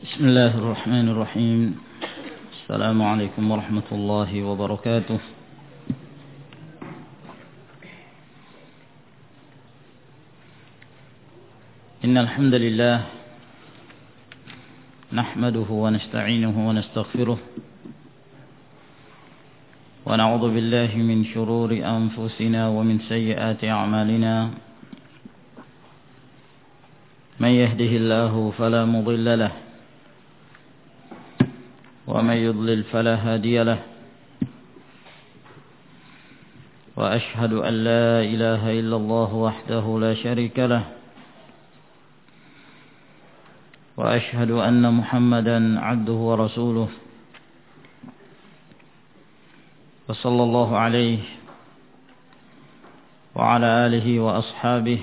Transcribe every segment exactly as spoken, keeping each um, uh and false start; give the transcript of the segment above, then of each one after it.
بسم الله الرحمن الرحيم. السلام عليكم ورحمة الله وبركاته. إن الحمد لله نحمده ونستعينه ونستغفره ونعوذ بالله من شرور أنفسنا ومن سيئات أعمالنا. من يهده الله فلا مضل له ومن يضلل فلا هادي له. وأشهد أن لا إله إلا الله وحده لا شريك له. وأشهد أن محمدا عبده ورسوله وصلى الله عليه وعلى آله وأصحابه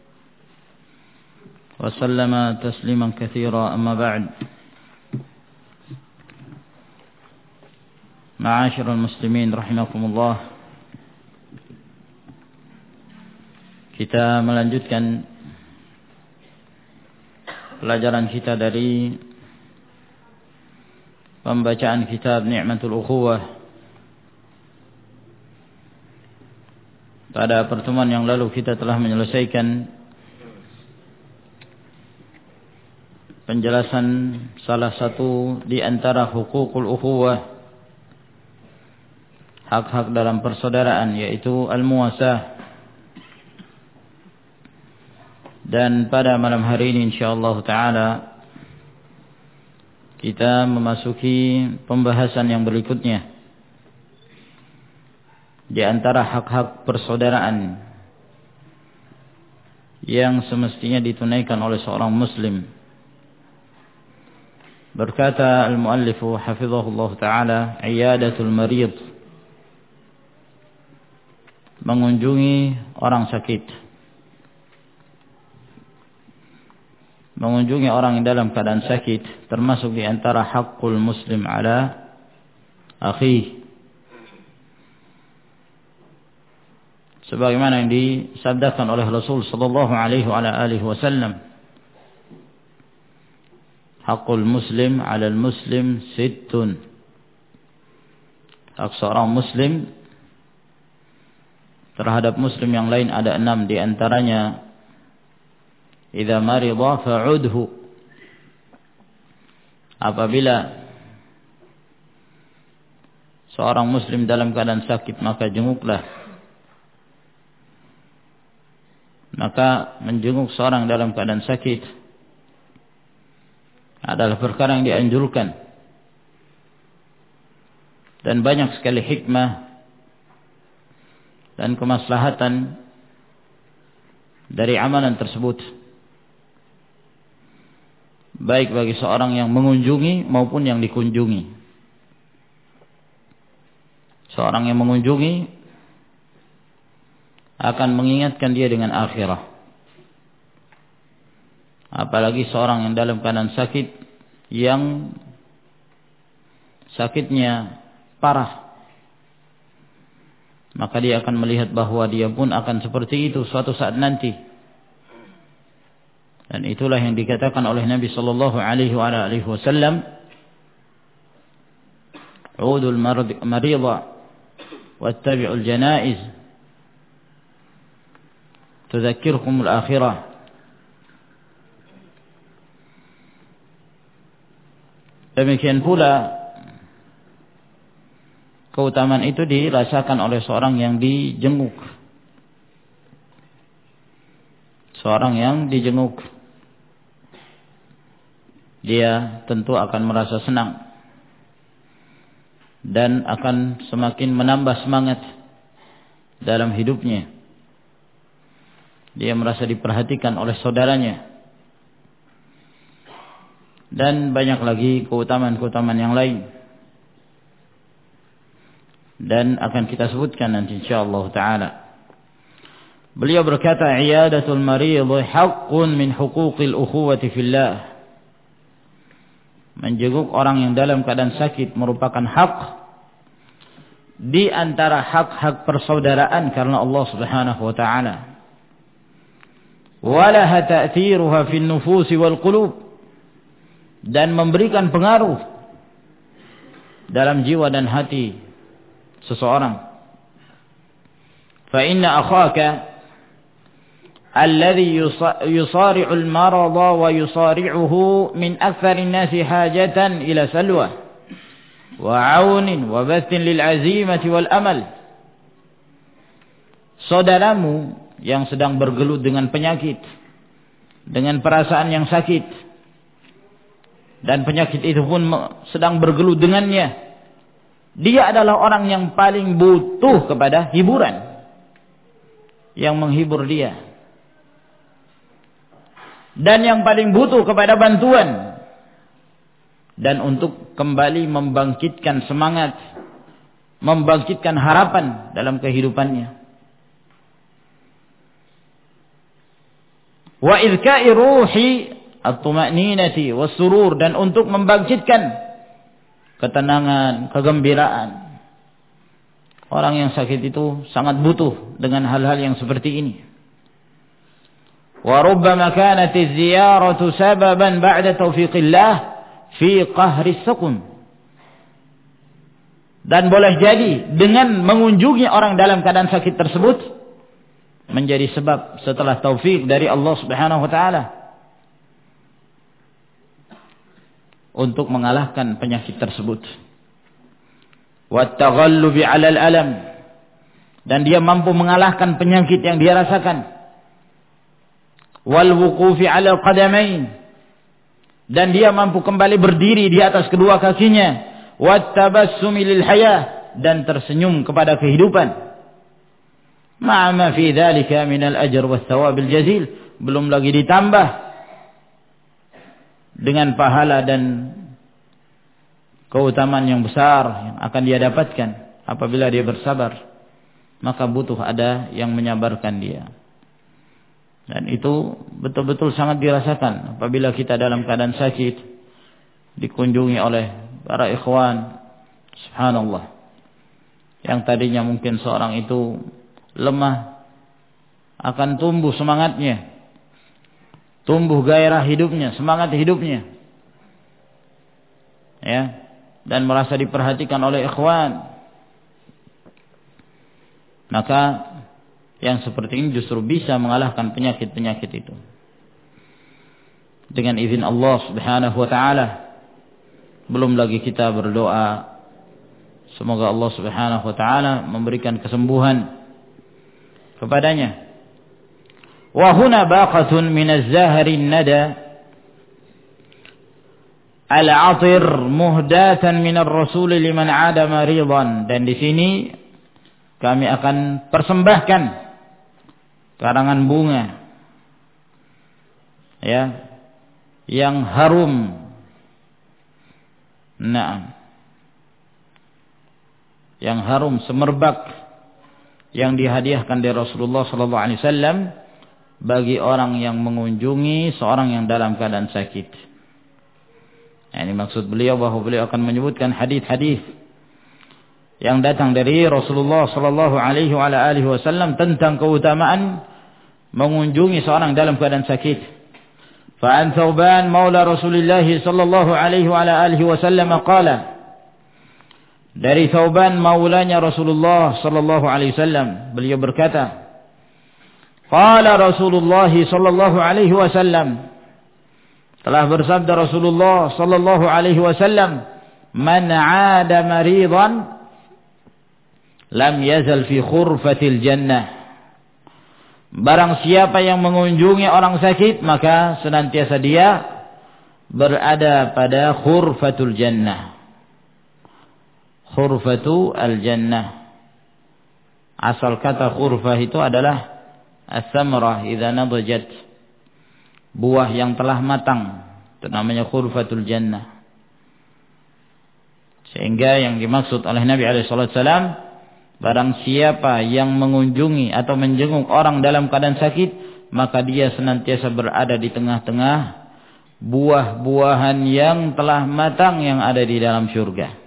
وسلم تسليما كثيرا. أما بعد، معاشر المسلمين rahimakumullah, kita melanjutkan pelajaran kita dari pembacaan kitab Ni'matul Ukhuwah. Pada pertemuan yang lalu kita telah menyelesaikan penjelasan salah satu di antara hukukul ukhuwah, hak-hak dalam persaudaraan, yaitu al-muwasah. Dan pada malam hari ini insyaallah ta'ala kita memasuki pembahasan yang berikutnya di antara hak-hak persaudaraan yang semestinya ditunaikan oleh seorang muslim. Berkata al-muallifu hafizahullah ta'ala, iyadatul marid, mengunjungi orang sakit. Mengunjungi orang yang dalam keadaan sakit termasuk di antara hakul muslim ala akhi, sebagaimana yang disabdakan oleh Rasul sallallahu alaihi wa ala alihi wasallam, hakul muslim ala muslim sittun. Hak seorang muslim terhadap muslim yang lain ada enam, di antaranya idza marida fa'udhu, apabila seorang muslim dalam keadaan sakit maka jenguklah. Maka menjenguk seorang dalam keadaan sakit adalah perkara yang dianjurkan, dan banyak sekali hikmah dan kemaslahatan dari amalan tersebut, baik bagi seorang yang mengunjungi maupun yang dikunjungi. Seorang yang mengunjungi akan mengingatkan dia dengan akhirah, apalagi seorang yang dalam keadaan sakit, yang sakitnya parah, maka dia akan melihat bahwa dia pun akan seperti itu suatu saat nanti. Dan itulah yang dikatakan oleh Nabi sallallahu alaihi wasallam, udul marida wattabi'ul janaiz tudzakkirukumul akhirah. Demikian pula keutamaan itu dirasakan oleh seorang yang dijenguk. Seorang yang dijenguk, dia tentu akan merasa senang dan akan semakin menambah semangat dalam hidupnya. Dia merasa diperhatikan oleh saudaranya. Dan banyak lagi keutamaan-keutamaan yang lain, dan akan kita sebutkan nanti insyaallah ta'ala. Beliau berkata, iyadatul marid haqqun min huquqil ukhuwati fillah. Menjenguk orang yang dalam keadaan sakit merupakan hak di antara hak-hak persaudaraan karena Allah Subhanahu wa ta'ala. Walaha ta'thiruha fin nufusi wal qulub. dan memberikan pengaruh dalam jiwa dan hati seseorang. Fa inna akhaka alladhi yusari'u al-marada wa yusari'uhu min akthar an-nasi hajatan ila salwa wa 'aunin wa bathin lil 'azimati wal amal. Saudaramu yang sedang bergelut dengan penyakit, dengan perasaan yang sakit, dan penyakit itu pun sedang bergelut dengannya, dia adalah orang yang paling butuh kepada hiburan, yang menghibur dia, dan yang paling butuh kepada bantuan, dan untuk kembali membangkitkan semangat, membangkitkan harapan dalam kehidupannya. Wa idka'i ruhi at-tuma'ninati was-surur, dan untuk membangkitkan ketenangan, kegembiraan. Orang yang sakit itu sangat butuh dengan hal-hal yang seperti ini. Wa rubbama kanat az-ziyaratu sababan ba'da taufiqillah fi qahri as-saqm. Dan boleh jadi dengan mengunjungi orang dalam keadaan sakit tersebut menjadi sebab setelah taufik dari Allah Subhanahu wa taala untuk mengalahkan penyakit tersebut. Wat taghallubi 'ala al-alam, dan dia mampu mengalahkan penyakit yang dia rasakan. Wal wuqufi 'ala qadamain, dan dia mampu kembali berdiri di atas kedua kakinya. Wat tabassumi lil hayah, dan tersenyum kepada kehidupan. Ma'a ma fi dzalika min al-ajr was thawab al-jazil, belum lagi ditambah dengan pahala dan keutamaan yang besar yang akan dia dapatkan apabila dia bersabar. Maka butuh ada yang menyabarkan dia. Dan itu betul-betul sangat dirasakan apabila kita dalam keadaan sakit dikunjungi oleh para ikhwan, subhanallah, yang tadinya mungkin seorang itu lemah, akan tumbuh semangatnya, tumbuh gairah hidupnya, semangat hidupnya, ya, dan merasa diperhatikan oleh ikhwan. Maka yang seperti ini justru bisa mengalahkan penyakit-penyakit itu dengan izin Allah Subhanahu wa taala. Belum lagi kita berdoa semoga Allah Subhanahu wa taala memberikan kesembuhan kepadanya. Wa huna baqatun min az-zahri an-nada al-'atir muhdatan min ar-rasul liman 'ada maridan. Dan di sini kami akan persembahkan karangan bunga, ya, yang harum. Nah, yang harum semerbak yang dihadiahkan dari Rasulullah sallallahu alaihi wasallam bagi orang yang mengunjungi seorang yang dalam keadaan sakit. Nah, ini maksud beliau bahwa beliau akan menyebutkan hadis-hadis yang datang dari Rasulullah sallallahu alaihi wasallam tentang keutamaan mengunjungi seorang dalam keadaan sakit. Fa an Thauban maula Rasulillah sallallahu alaihi wasallam qala, dari Thauban maulanya Rasulullah sallallahu alaihi wasallam, beliau berkata, qala Rasulullah sallallahu alaihi wasallam, telah bersabda Rasulullah sallallahu alaihi wasallam, man 'ada maridan lam yazal fi khurfatil jannah. Barang siapa yang mengunjungi orang sakit, maka senantiasa dia berada pada khurfatul jannah. Khurfatu al-jannah. Asal kata khurfah itu adalah as-samrah idza nadajat, buah yang telah matang, itu namanya khurfatul jannah. Sehingga yang dimaksud oleh Nabi alaihi salatu wasallam, barang siapa yang mengunjungi atau menjenguk orang dalam keadaan sakit, maka dia senantiasa berada di tengah-tengah buah-buahan yang telah matang yang ada di dalam surga.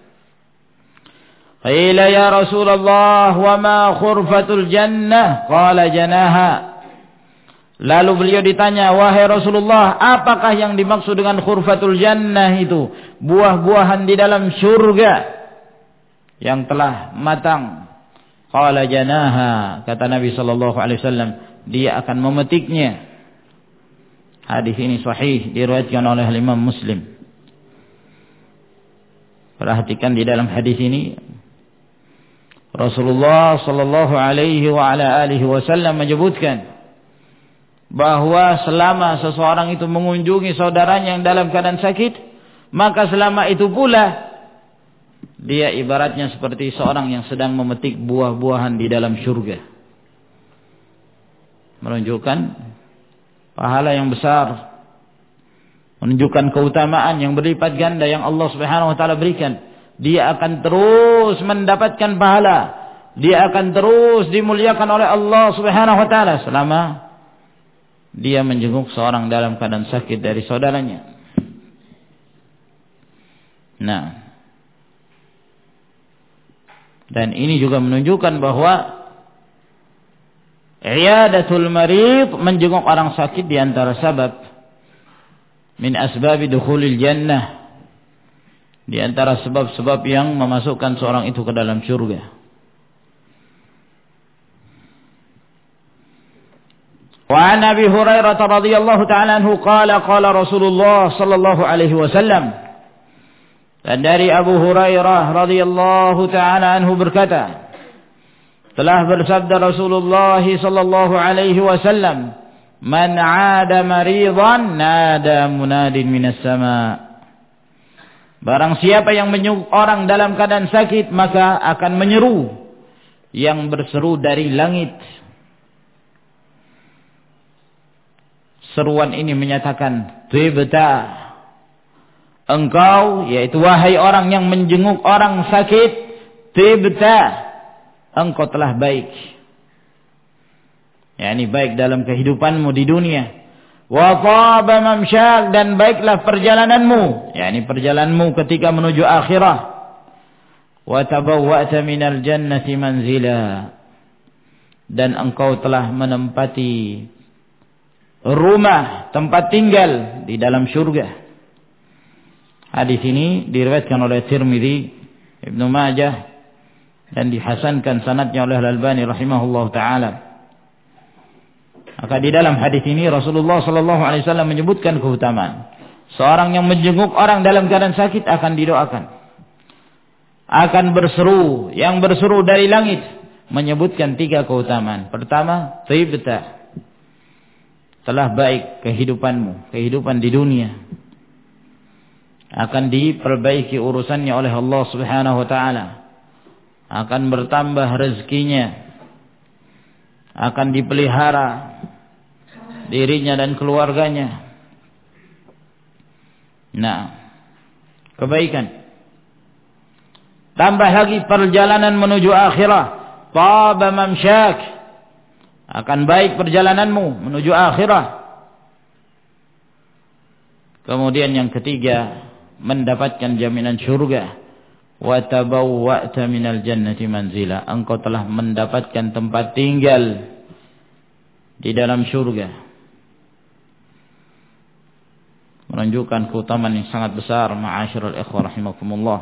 Qila ya Rasulullah wa ma khurfatul jannah? Qala janaha. Lalu beliau ditanya, wahai Rasulullah, apakah yang dimaksud dengan khurfatul jannah itu? Buah-buahan di dalam surga yang telah matang. Qala janaha, kata Nabi sallallahu alaihi wasallam, dia akan memetiknya. Hadis ini sahih, diriwayatkan oleh Imam Muslim. Perhatikan di dalam hadis ini, Rasulullah sallallahu alaihi wa ala alihi wasallam menyebutkan bahwa selama seseorang itu mengunjungi saudaranya yang dalam keadaan sakit, maka selama itu pula dia ibaratnya seperti seorang yang sedang memetik buah-buahan di dalam surga. Menunjukkan pahala yang besar, menunjukkan keutamaan yang berlipat ganda yang Allah Subhanahu wa taala berikan. Dia akan terus mendapatkan pahala, dia akan terus dimuliakan oleh Allah Subhanahu wa taala selama dia menjenguk seorang dalam keadaan sakit dari saudaranya. Nah, dan ini juga menunjukkan bahwa iyadatul marid, menjenguk orang sakit, di antara sebab min asbabi dukhulil jannah, di antara sebab-sebab yang memasukkan seorang itu ke dalam surga. Wa an Abi Hurairah radhiyallahu ta'ala anhu qala qala Rasulullah sallallahu alaihi wasallam, dan dari Abu Hurairah radhiyallahu ta'ala anhu berkata, telah bersabda Rasulullah sallallahu alaihi wasallam, man 'ada maridan nada munadin minas sama. Barang siapa yang menyeru orang dalam keadaan sakit, maka akan menyeru yang berseru dari langit. Seruan ini menyatakan, tibta, engkau, yaitu wahai orang yang menjenguk orang sakit, tibta, engkau telah baik. yakni baik dalam kehidupanmu di dunia. Wa taba mamsyak, dan baiklah perjalananmu, yakni perjalananmu ketika menuju akhirah. Wa tabawwa'ta minal jannati manzila, dan engkau telah menempati rumah, tempat tinggal di dalam surga. Hadis ini diriwayatkan oleh Tirmidzi, Ibnu Majah, dan dihasankan sanadnya oleh Al-Albani rahimahullah taala. Maka di dalam hadis ini Rasulullah sallallahu alaihi wasallam menyebutkan keutamaan seorang yang menjenguk orang dalam keadaan sakit akan didoakan, akan berseru, yang berseru dari langit, menyebutkan tiga keutamaan. Pertama, tibta, telah baik kehidupanmu, kehidupan di dunia, akan diperbaiki urusannya oleh Allah Subhanahu wa taala, akan bertambah rezekinya, akan dipelihara dirinya dan keluarganya. Nah, kebaikan. Tambah lagi perjalanan menuju akhirah, taba mamsyak, akan baik perjalananmu menuju akhirah. Kemudian yang ketiga, mendapatkan jaminan surga. Wa tabawwa'ta minal jannati manzila, engkau telah mendapatkan tempat tinggal di dalam surga. Menunjukkan keutamaan yang sangat besar, ma'asyiral ikhwah rahimakumullah.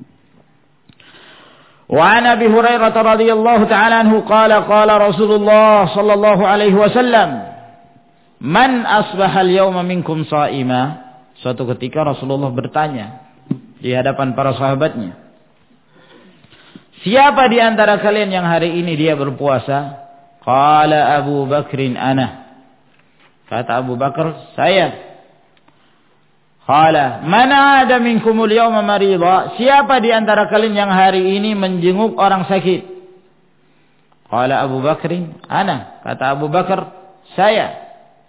Wa an Abi Hurairah radhiyallahu ta'ala anhu qala qala Rasulullah sallallahu alaihi wasallam, man asbaha al-yawma minkum sha'ima. Suatu ketika Rasulullah bertanya di hadapan para sahabatnya, siapa di antara kalian yang hari ini dia berpuasa? Qala Abu Bakrin ana. Kata Abu Bakar, saya. Qala man 'ada minkumul yawma marida. Siapa di antara kalian yang hari ini menjenguk orang sakit? Qala Abu Bakrin ana. Kata Abu Bakar, saya.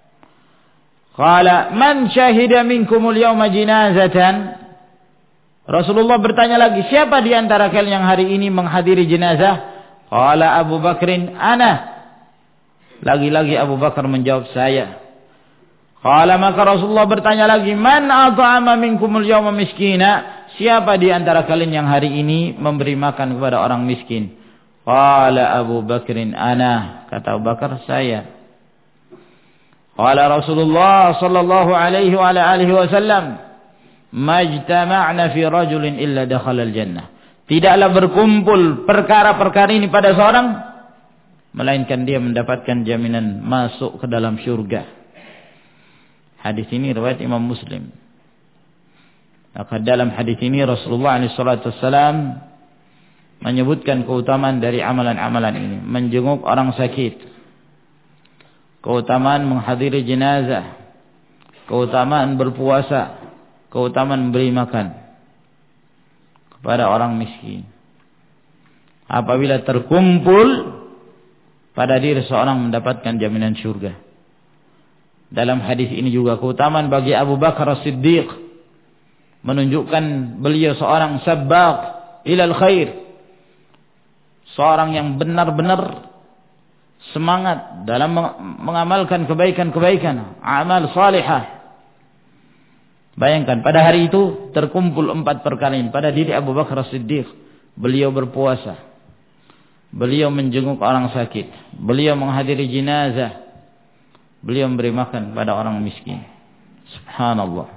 Qala man syahida minkumul yawma jinazatan. Rasulullah bertanya lagi, siapa di antara kalian yang hari ini menghadiri jenazah? Qala Abu Bakrin ana. Lagi-lagi Abu Bakar menjawab, saya. Qala, maka Rasulullah bertanya lagi, man at'ama minkumul yawma miskina. Siapa di antara kalian yang hari ini memberi makan kepada orang miskin? Qala Abu Bakrin ana. Kata Abu Bakar, saya. Qala Rasulullah sallallahu alaihi wa ala alihi wasallam, "Majtama'na fi rajulin illa dakhala al-jannah." Tidaklah berkumpul perkara-perkara ini pada seorang melainkan dia mendapatkan jaminan masuk ke dalam syurga. Hadis ini riwayat Imam Muslim. Maka dalam hadis ini Rasulullah alaihi salatu wasallam menyebutkan keutamaan dari amalan-amalan ini, menjenguk orang sakit, keutamaan menghadiri jenazah, keutamaan berpuasa, keutamaan memberi makan kepada orang miskin. Apabila terkumpul pada diri seorang mendapatkan jaminan syurga. Dalam hadis ini juga keutamaan bagi Abu Bakar As-Siddiq, menunjukkan beliau seorang sabbaq ilal khair, seorang yang benar-benar semangat dalam mengamalkan kebaikan-kebaikan, amal salihah. Bayangkan pada hari itu terkumpul empat perkara ini pada diri Abu Bakar As-Siddiq. Beliau berpuasa, beliau menjenguk orang sakit, beliau menghadiri jenazah, beliau memberi makan pada orang miskin. Subhanallah.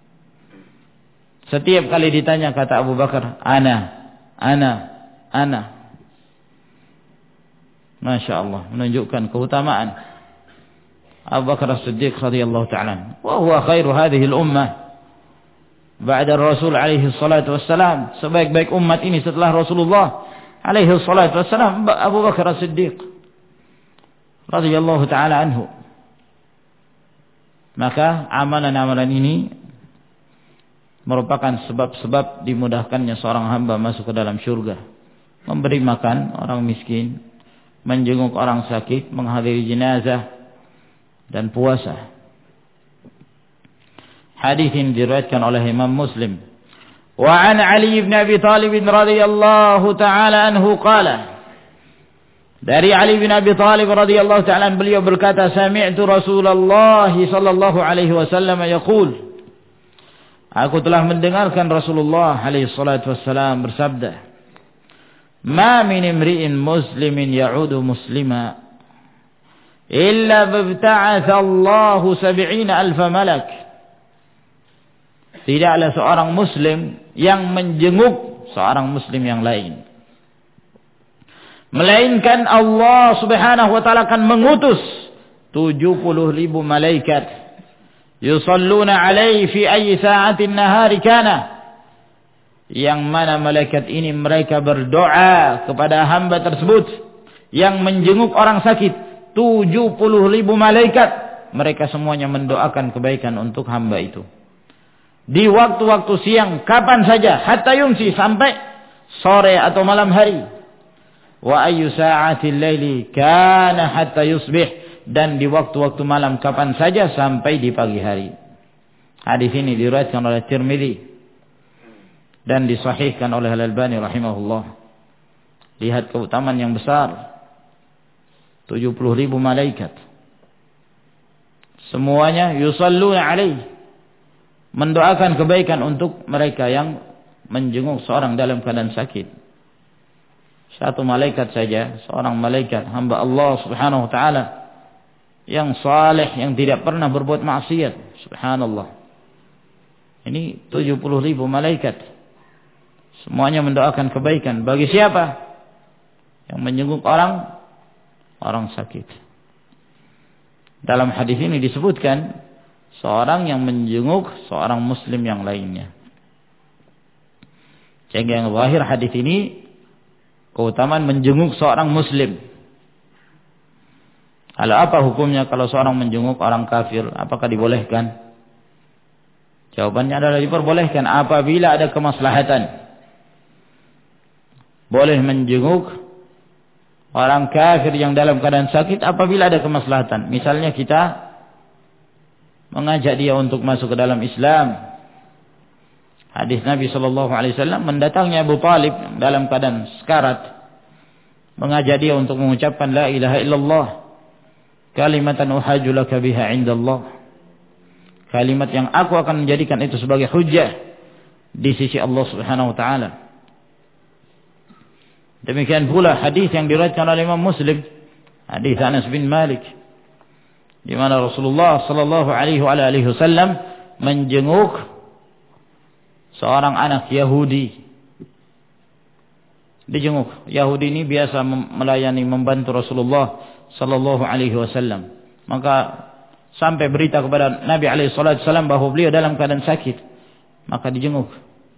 Setiap kali ditanya kata Abu Bakar, ana, ana, ana. Masya Allah, menunjukkan keutamaan Abu Bakar As-Siddiq radhiyallahu ta'ala. Wa huwa khairu hadhihi al-ummah ba'da Rasul alaihi salatu wassalam. Sebaik-baik umat ini setelah Rasulullah alaihi salatu wassalam Abu Bakar As-Siddiq radhiyallahu ta'ala anhu. Maka amalan-amalan ini merupakan sebab-sebab dimudahkannya seorang hamba masuk ke dalam syurga. Memberi makan orang miskin, menjenguk orang sakit, menghadiri jenazah, dan puasa. Hadis ini diriwayatkan oleh Imam Muslim. Wa an Ali bin Abi Thalib radhiyallahu ta'ala anhu qala, dari Ali bin Abi Thalib radhiyallahu ta'ala beliau berkata, sami'tu Rasulullah sallallahu alaihi wasallam yaqul, aku telah mendengarkan Rasulullah alaihi salatu wassalam bersabda, ma min imri'in muslimin ya'udu muslima illa babta'atha Allahu sab'ina alfa malak. Tidaklah seorang muslim yang menjenguk seorang muslim yang lain, melainkan Allah subhanahu wa ta'ala akan mengutus tujuh puluh ribu malaikat, yusalluna alaihi fi ayyi sa'atin nahari kana, yang mana malaikat ini mereka berdoa kepada hamba tersebut yang menjenguk orang sakit. Tujuh puluh ribu malaikat, mereka semuanya mendoakan kebaikan untuk hamba itu di waktu-waktu siang kapan saja, hatta yumsi, sampai sore atau malam hari. Wa ayyu sa'atil laili kana hatta yusbih, dan di waktu-waktu malam kapan saja sampai di pagi hari. Hadis ini diriwayatkan oleh Tirmidzi dan disahihkan oleh Al-Albani rahimahullah. Lihat keutamaan yang besar. tujuh puluh ribu malaikat, semuanya yusalluna alaihi, mendoakan kebaikan untuk mereka yang menjenguk seorang dalam keadaan sakit. Satu malaikat saja, seorang malaikat hamba Allah subhanahu wa ta'ala yang saleh, yang tidak pernah berbuat maksiat, subhanallah. Ini tujuh puluh ribu malaikat, semuanya mendoakan kebaikan bagi siapa? Yang menjenguk orang orang sakit. Dalam hadis ini disebutkan seorang yang menjenguk seorang muslim yang lainnya. Sehingga yang zahir hadis ini keutamaan menjenguk seorang muslim. Kalau apa hukumnya kalau seorang menjenguk orang kafir? Apakah dibolehkan? Jawabannya adalah diperbolehkan apabila ada kemaslahatan. Boleh menjenguk orang kafir yang dalam keadaan sakit apabila ada kemaslahatan. Misalnya kita mengajak dia untuk masuk ke dalam Islam. Hadis Nabi sallallahu alaihi wasallam mendatangi Abu Talib dalam keadaan sekarat, mengajak dia untuk mengucapkan la ilaha illallah, kalimatan uhajju laka biha indallah, kalimat yang aku akan menjadikan itu sebagai hujjah di sisi Allah Subhanahu wa taala. Demikian pula hadis yang diriwayatkan oleh Imam Muslim, hadis Anas bin Malik di mana Rasulullah sallallahu alaihi wasallam menjenguk seorang anak Yahudi. Dijenguk. Yahudi ini biasa melayani, membantu Rasulullah sallallahu alaihi wasallam. Maka sampai berita kepada Nabi alaihi wasallam bahwa beliau dalam keadaan sakit, maka dijenguk.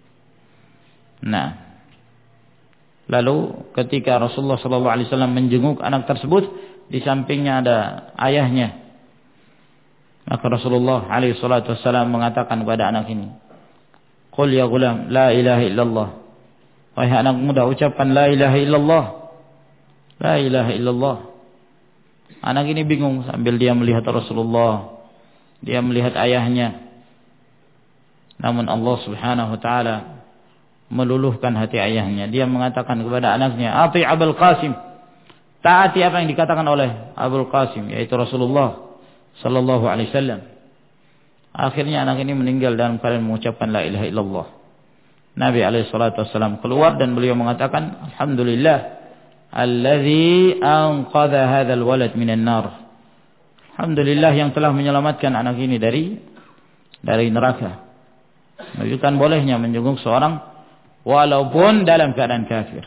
Nah, lalu ketika Rasulullah sallallahu alaihi wasallam menjenguk anak tersebut, di sampingnya ada ayahnya. Maka Rasulullah alaihi wasallam mengatakan kepada anak ini, "Qul ya ghulam, la ilaha illallah." Wahai anak muda, ucapkan la ilaha illallah. La ilaha illallah. Anak ini bingung sambil dia melihat Rasulullah, dia melihat ayahnya. Namun Allah Subhanahu wa taala meluluhkan hati ayahnya. Dia mengatakan kepada anaknya, "Ati Abul Qasim." Taati apa yang dikatakan oleh Abul Qasim, yaitu Rasulullah sallallahu alaihi wasallam. Akhirnya anak ini meninggal dalam keadaan mengucapkan la ilaha illallah. Nabi alaihi salatu wasallam keluar dan beliau mengatakan, "Alhamdulillah allazi anqadha hadzal walad minan nar." Alhamdulillah yang telah menyelamatkan anak ini dari dari neraka. Menunjukkan bolehnya menjenguk seorang walaupun dalam keadaan kafir.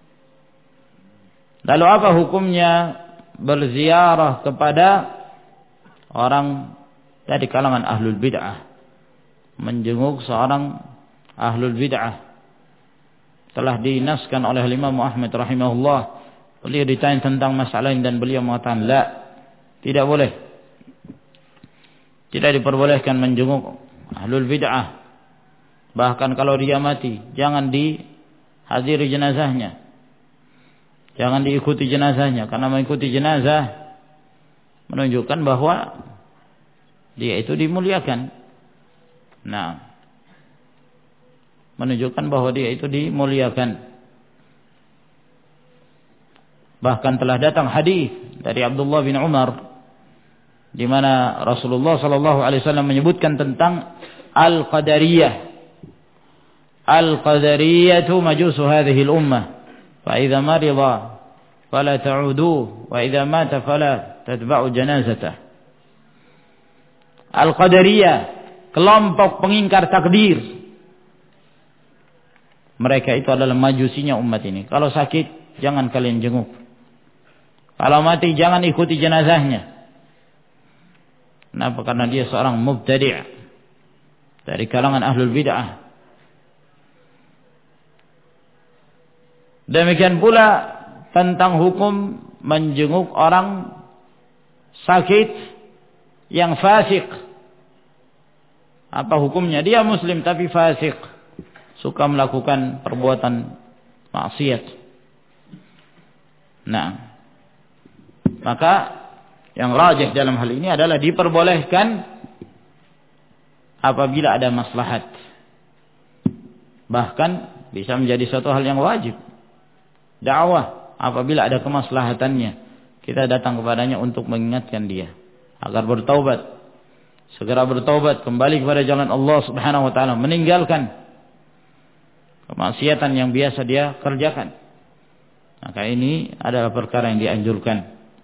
Lalu apa hukumnya berziarah kepada orang dari kalangan ahlul bid'ah? Menjenguk seorang ahlul bid'ah. Telah dinaskan oleh Imam Ahmad rahimahullah. Beliau ditanya tentang masalah ini dan beliau mengatakan, la, tidak boleh. Tidak diperbolehkan menjenguk ahlul bid'ah. Bahkan kalau dia mati, jangan dihadiri jenazahnya. Jangan diikuti jenazahnya. Karena mengikuti jenazah menunjukkan bahwa dia itu dimuliakan. Nah, menunjukkan bahwa dia itu dimuliakan. Bahkan telah datang hadis dari Abdullah bin Umar di mana Rasulullah sallallahu alaihi wasallam menyebutkan tentang al-qadariyah. Al-qadariyatu majusu hadhihi al-ummah. Fa idza marida fala ta'uduhu wa idza mata fala tatba'u janazatah. Al-qadariyah, kelompok pengingkar takdir. Mereka itu adalah majusinya umat ini. Kalau sakit, jangan kalian jenguk. Kalau mati, jangan ikuti jenazahnya. Kenapa? Karena dia seorang mubtadi' dari kalangan ahlul bid'ah. Demikian pula tentang hukum menjenguk orang sakit yang fasik. Apa hukumnya? Dia muslim tapi fasik, suka melakukan perbuatan maksiat. Nah, maka yang rajih dalam hal ini adalah diperbolehkan apabila ada maslahat. Bahkan bisa menjadi suatu hal yang wajib. Dakwah apabila ada kemaslahatannya, kita datang kepadanya untuk mengingatkan dia agar bertaubat, segera bertaubat kembali kepada jalan Allah Subhanahu wa taala, meninggalkan kemaksiatan yang biasa dia kerjakan. Maka ini adalah perkara yang dianjurkan.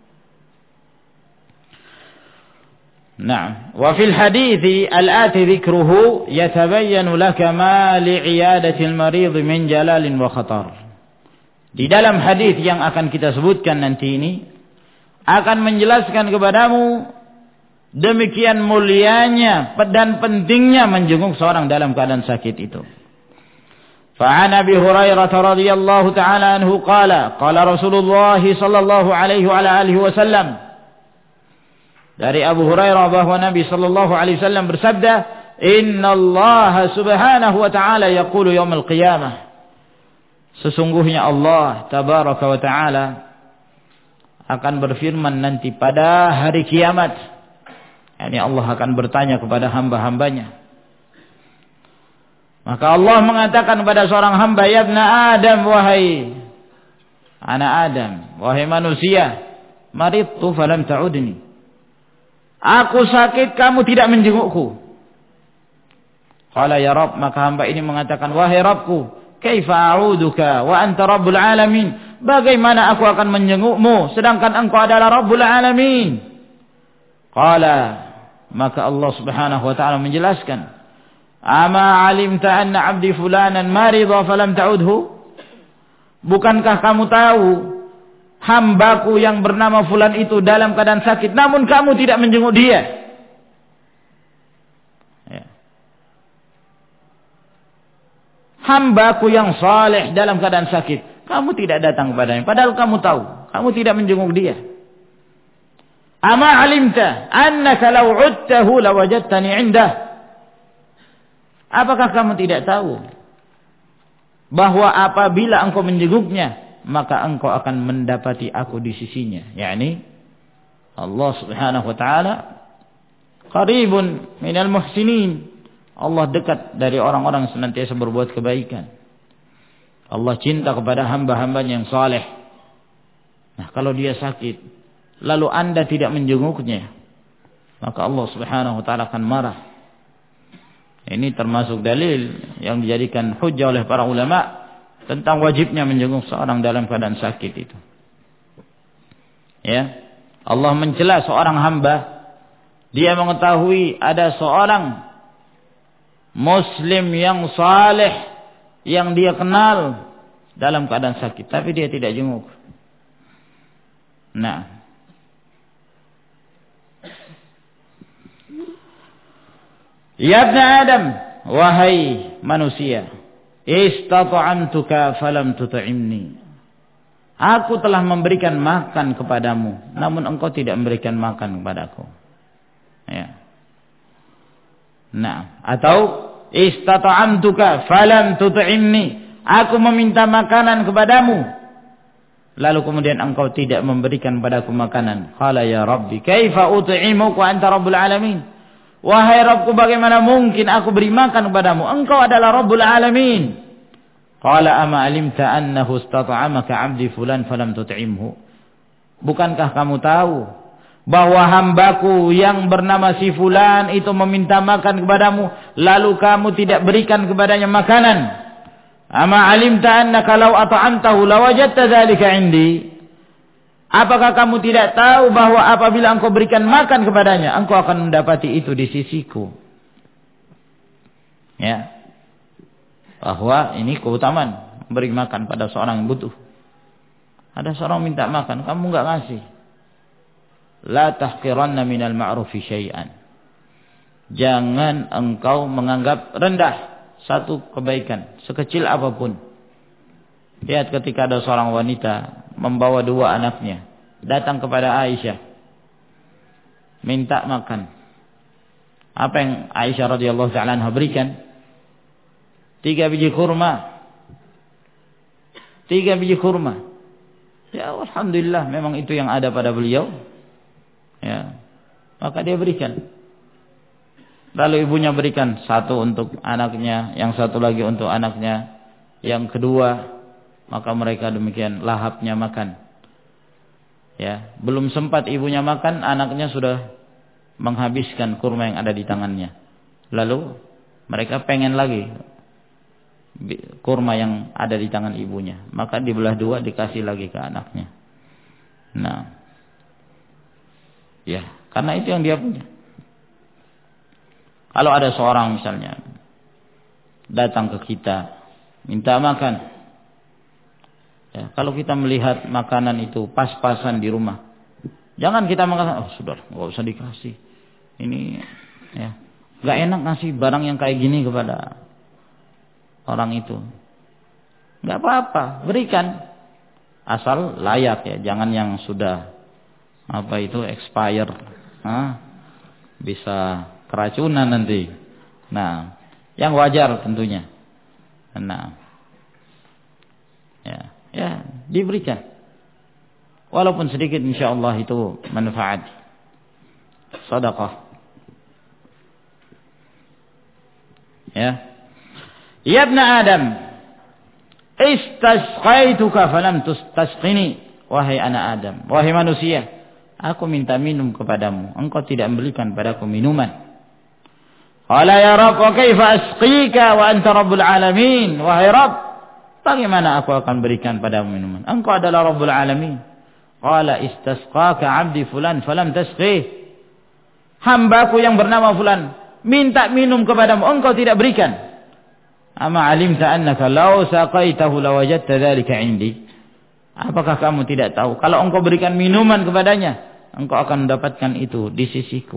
Nah, wa fil hadithi al-ati dzikruhu yatabayyanu laka ma li'iyadati al-marid min jalalin wa khatar. Di dalam hadis yang akan kita sebutkan nanti ini akan menjelaskan kepadamu demikian mulianya dan pentingnya menjenguk seorang dalam keadaan sakit itu. Fa'an Abi Hurairah radhiyallahu ta'ala anhu qala qala Rasulullah sallallahu alaihi wa alihi wasallam. Dari Abu Hurairah bahwa Nabi sallallahu alaihi wasallam bersabda, "Innallaha subhanahu wa ta'ala yaqulu yaumil qiyamah." Sesungguhnya Allah tabaraka wa ta'ala akan berfirman nanti pada hari kiamat. Yani Allah akan bertanya kepada hamba-hambanya. Maka Allah mengatakan kepada seorang hamba, "Ya ibna Adam, wahai anak Adam, wahai manusia, maridtu falam ta'udni." Aku sakit, kamu tidak menjengukku. Qala ya Rabb, maka hamba ini mengatakan, "Wahai Rabbku, kaifa a'uduka wa anta rabbul alamin?" Bagaimana aku akan menjengukmu sedangkan engkau adalah Rabbul alamin? Qala, maka Allah Subhanahu wa taala menjelaskan, "Ama 'alimta anna 'abdi fulanan marida falam ta'udhu?" Bukankah kamu tahu hambaku yang bernama fulan itu dalam keadaan sakit, namun kamu tidak menjenguk dia? Ya. Hambaku yang saleh dalam keadaan sakit, kamu tidak datang kepadanya, padahal kamu tahu, kamu tidak menjenguk dia. Ama 'alimta annaka law 'udtahu lawajadtani 'indah? Apakah kamu tidak tahu bahwa apabila engkau menjenguknya, maka engkau akan mendapati aku di sisinya? yakni Allah Subhanahu wa taala qaribun minal muhsinin. Allah dekat dari orang-orang yang senantiasa berbuat kebaikan. Allah cinta kepada hamba-hambanya yang saleh. Nah, kalau dia sakit, lalu Anda tidak menjenguknya, maka Allah Subhanahu wa taala akan marah. Ini termasuk dalil yang dijadikan hujjah oleh para ulama tentang wajibnya menjenguk seorang dalam keadaan sakit itu. Ya. Allah mencela seorang hamba, dia mengetahui ada seorang muslim yang saleh yang dia kenal dalam keadaan sakit, tapi dia tidak jenguk. Nah, ya ibn Adam, wahai manusia, istata'amtuka falam tut'imni. Aku telah memberikan makan kepadamu, namun engkau tidak memberikan makan kepadaku. Ya. Nah, atau istata'amtuka falam tut'imni. Aku meminta makanan kepadamu, lalu kemudian engkau tidak memberikan padaku makanan. Qala ya Rabbi, kaifa ut'imuka wa anta rabbul alamin? Wahai Rabbku, bagaimana mungkin aku beri makan kepadamu? Engkau adalah Rabbul Alamin. Qala ama alimta annahu istata'amaka 'abdi fulan falam tut'imhu? Bukankah kamu tahu bahwa hambaku yang bernama si fulan itu meminta makan kepadamu, lalu kamu tidak berikan kepadanya makanan? Ama alimta annaka law at'amtahu lawajadta dzalika 'indi? Apakah kamu tidak tahu bahwa apabila engkau berikan makan kepadanya, engkau akan mendapati itu di sisiku? Ya. Bahwa ini keutamaan beri makan pada seorang yang butuh. Ada seorang minta makan, kamu enggak ngasih. La tahqiranna minal ma'rufi syai'an. Jangan engkau menganggap rendah satu kebaikan, sekecil apapun. Lihat ketika ada seorang wanita membawa dua anaknya datang kepada Aisyah minta makan. Apa yang Aisyah radhiyallahu ta'ala anha berikan? Tiga biji kurma. Tiga biji kurma. Ya, alhamdulillah, memang itu yang ada pada beliau. Ya, maka dia berikan. Lalu ibunya berikan satu untuk anaknya, yang satu lagi untuk anaknya, yang kedua. Maka mereka demikian lahapnya makan. Ya, belum sempat ibunya makan, anaknya sudah menghabiskan kurma yang ada di tangannya. Lalu mereka pengen lagi kurma yang ada di tangan ibunya, maka dibelah dua dikasih lagi ke anaknya. Nah, ya, karena itu yang dia punya. Kalau ada seorang misalnya datang ke kita minta makan, ya, kalau kita melihat makanan itu pas-pasan di rumah, jangan kita mengatakan, oh sudah, nggak usah dikasih. Ini, ya, nggak enak ngasih barang yang kayak gini kepada orang itu. Nggak apa-apa, berikan, asal layak ya, jangan yang sudah apa itu expire, Hah? bisa keracunan nanti. Nah, yang wajar tentunya. Nah, ya. Ya, diberikan. Walaupun sedikit, insyaallah itu manfaat. Sedekah. Ya. Ya ibn Adam, istasqaituka falam tasqini. Wahai anak Adam, wahai manusia, aku minta minum kepadamu, engkau tidak memberikan padaku minuman. Qala ya Rabb, wa kaifa asqika wa anta rabbul alamin? Wahai Rabb, bagaimana aku akan berikan padamu minuman? Engkau adalah Rabbul Alamin. Qala istasqaka 'abdi fulan falam tasqih. hambaku yang bernama fulan minta minum kepadamu, engkau tidak berikan. Ama alimta annaka law saqaitahu lawajadta dzalika 'indi. Apakah kamu tidak tahu kalau engkau berikan minuman kepadanya, engkau akan mendapatkan itu di sisiku.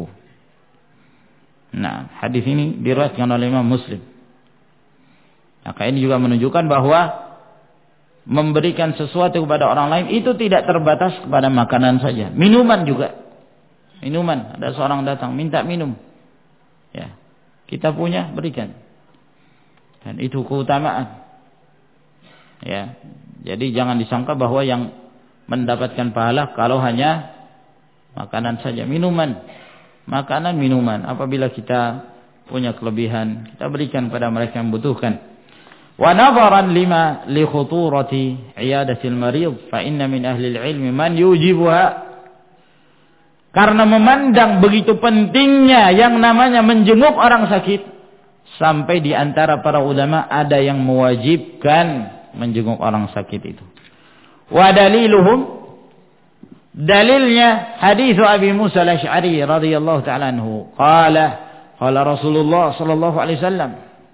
Nah, hadis ini diriwayatkan oleh Imam Muslim. Maka ini juga menunjukkan bahwa memberikan sesuatu kepada orang lain itu tidak terbatas kepada makanan saja, minuman juga. Minuman, ada seorang datang minta minum, ya, kita punya berikan, dan itu keutamaan. Ya, jadi jangan disangka bahwa yang mendapatkan pahala kalau hanya makanan saja, minuman, makanan minuman. Apabila kita punya kelebihan, kita berikan pada mereka yang membutuhkan. Wa nadharan lima li khuturati iyadatil marid fa inna min ahli al-ilmi man yujibuha. Karena memandang begitu pentingnya yang namanya menjenguk orang sakit, sampai di antara para ulama ada yang mewajibkan menjenguk orang sakit itu. Wa daliluhum, dalilnya hadis Abi Musa al-Asy'ari radhiyallahu ta'ala anhu, qala qala Rasulullah sallallahu alaihi wasallam,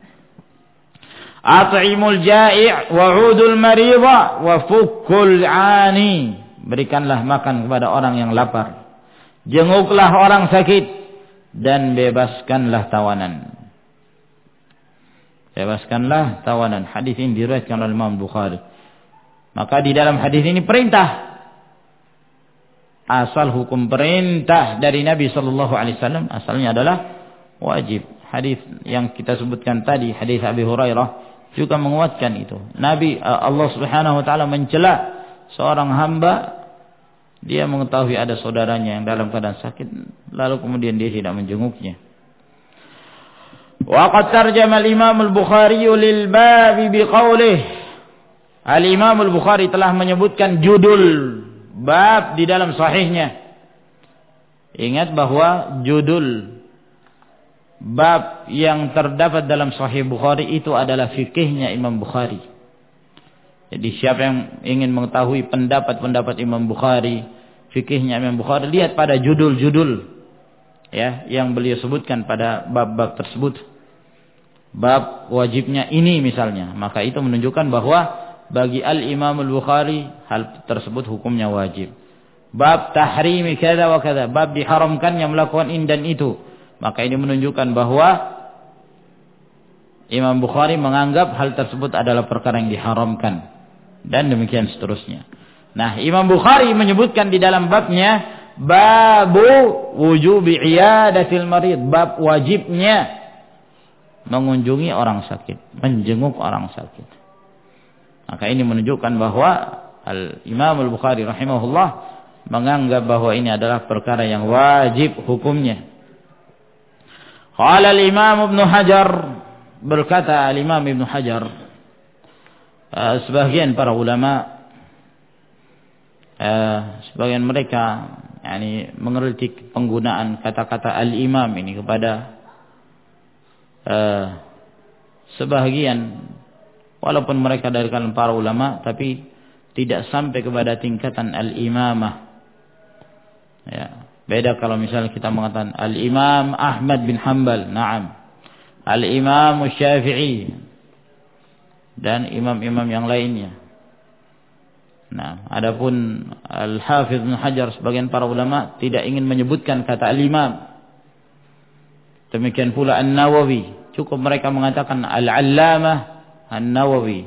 at'imul ja'i' wa 'udul marida wa fukkul 'ani. Berikanlah makan kepada orang yang lapar, jenguklah orang sakit, dan bebaskanlah tawanan. Bebaskanlah tawanan. Hadis ini diriwayatkan oleh Imam Bukhari. Maka di dalam hadis ini perintah, asal hukum perintah dari Nabi sallallahu alaihi wasallam asalnya adalah wajib. Hadis yang kita sebutkan tadi, hadis Abi Hurairah, juga menguatkan itu. Nabi Allah Subhanahu wa taala mencela seorang hamba, dia mengetahui ada saudaranya yang dalam keadaan sakit, lalu kemudian dia tidak menjenguknya. Wa qad tarjama al-Imam al-Bukhari lil bab biqaulih. Al-Imam al-Bukhari telah menyebutkan judul bab di dalam sahihnya. Ingat bahwa judul bab yang terdapat dalam Sahih Bukhari itu adalah fikihnya Imam Bukhari. Jadi siapa yang ingin mengetahui pendapat-pendapat Imam Bukhari, fikihnya Imam Bukhari, lihat pada judul-judul ya yang beliau sebutkan pada bab-bab tersebut. Bab wajibnya ini misalnya, maka itu menunjukkan bahwa bagi Al-Imam Al-Bukhari hal tersebut hukumnya wajib. Bab tahrimi kada wa kada, bab diharamkannya melakukan ini dan itu, maka ini menunjukkan bahwa Imam Bukhari menganggap hal tersebut adalah perkara yang diharamkan, dan demikian seterusnya. Nah, Imam Bukhari menyebutkan di dalam babnya babu wujubi iyadatil marid, bab wajibnya mengunjungi orang sakit, menjenguk orang sakit. Maka ini menunjukkan bahwa Al-Imam Al-Bukhari rahimahullah menganggap bahwa ini adalah perkara yang wajib hukumnya. Qala al-Imam Ibnu Hajar, berkata al-Imam Ibnu Hajar, uh, sebagian para ulama, uh, sebagian mereka yani mengkritik penggunaan kata-kata al-imam ini kepada uh, sebagian, walaupun mereka dari kalangan para ulama, tapi tidak sampai kepada tingkatan al-imamah. Ya. Beda kalau misalnya kita mengatakan Al-Imam Ahmad bin Hanbal, na'am, Al-Imam Syafi'i, dan imam-imam yang lainnya. Nah, adapun Al-Hafidz Ibnu Hajar, sebagian para ulama tidak ingin menyebutkan kata Al-Imam. Demikian pula An-Nawawi, cukup mereka mengatakan Al-Allamah An-Nawawi,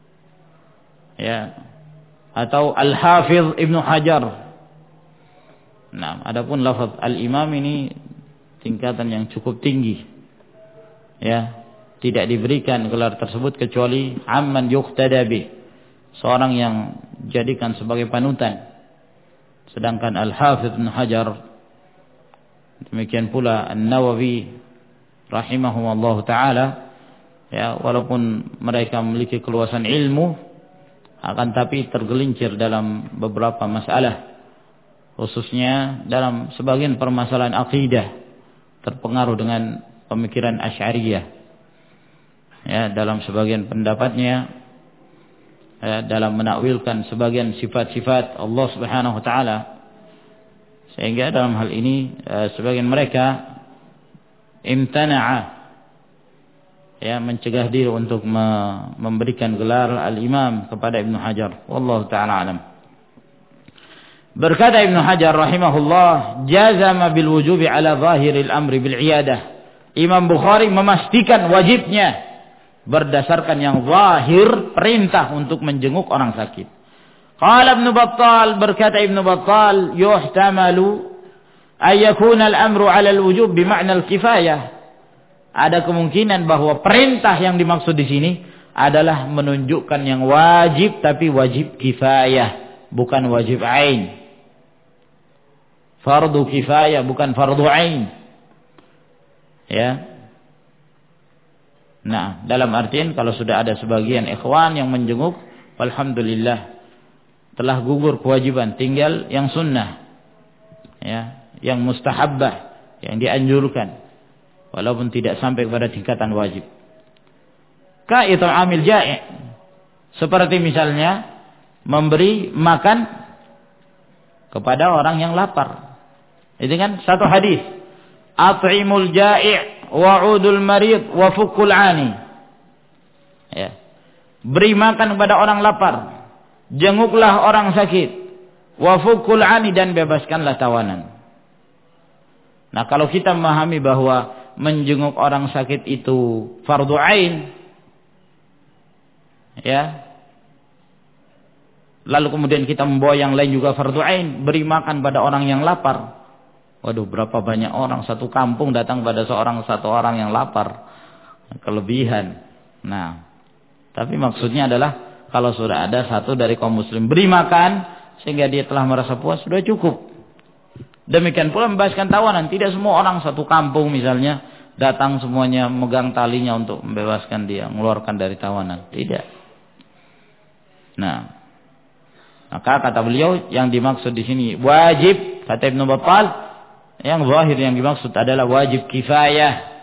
ya, atau Al-Hafidz Ibnu Hajar. Nah, adapun lafaz al-imam ini tingkatan yang cukup tinggi. Ya, tidak diberikan gelar tersebut kecuali amman yuqtada bih, seorang yang jadikan sebagai panutan. Sedangkan Al-Hafidz Ibnu Hajar, demikian pula An-Nawawi rahimahumullah taala, ya, walaupun mereka memiliki keluasan ilmu, akan tapi tergelincir dalam beberapa masalah, khususnya dalam sebagian permasalahan akidah, terpengaruh dengan pemikiran Asy'ariyah. Ya, dalam sebagian pendapatnya, ya, dalam menakwilkan sebagian sifat-sifat Allah Subhanahu wa taala, Sehingga dalam hal ini uh, sebagian mereka imtana'a, ya, mencegah diri untuk me- memberikan gelar al-imam kepada Ibnu Hajar. Wallahu ta'ala alam. Berkata Ibnu Hajar rahimahullah, jazama bil wujubi ala zahiril amri bil iyadah. Imam Bukhari memastikan wajibnya berdasarkan yang zahir perintah untuk menjenguk orang sakit. Qala Ibnu Battal, berkata Ibnu Battal, yuhtamalu ay yakuna al-amru ala al-wujub bi ma'na al-kifayah. Ada kemungkinan bahwa perintah yang dimaksud di sini adalah menunjukkan yang wajib, tapi wajib kifayah, bukan wajib ain. Fardu kifayah, bukan fardu ain. Ya. Nah, dalam artian kalau sudah ada sebagian ikhwan yang menjenguk, alhamdulillah telah gugur kewajiban, tinggal yang sunnah, ya, yang mustahabbah, yang dianjurkan, walaupun tidak sampai kepada tingkatan wajib. Ka it'amil ja'i', seperti misalnya memberi makan kepada orang yang lapar. Itu kan satu hadis, at'imul ja'i' wa'udul marid wa fukul 'ani. Ya. Beri makan kepada orang lapar, jenguklah orang sakit, wa fukul 'ani, dan bebaskanlah tawanan. Nah, kalau kita memahami bahwa menjenguk orang sakit itu fardu ain, ya, lalu kemudian kita membawa yang lain juga fardu ain, beri makan pada orang yang lapar. Waduh, berapa banyak orang satu kampung datang pada seorang satu orang yang lapar, kelebihan. Nah, tapi maksudnya adalah kalau sudah ada satu dari kaum muslim beri makan sehingga dia telah merasa puas, sudah cukup. Demikian pula membebaskan tawanan. Tidak semua orang satu kampung misalnya datang semuanya megang talinya untuk membebaskan dia, mengeluarkan dari tawanan. Tidak. Nah, maka kata beliau yang dimaksud di sini wajib, kata Ibnu Battal, yang zahir yang dimaksud adalah wajib kifayah.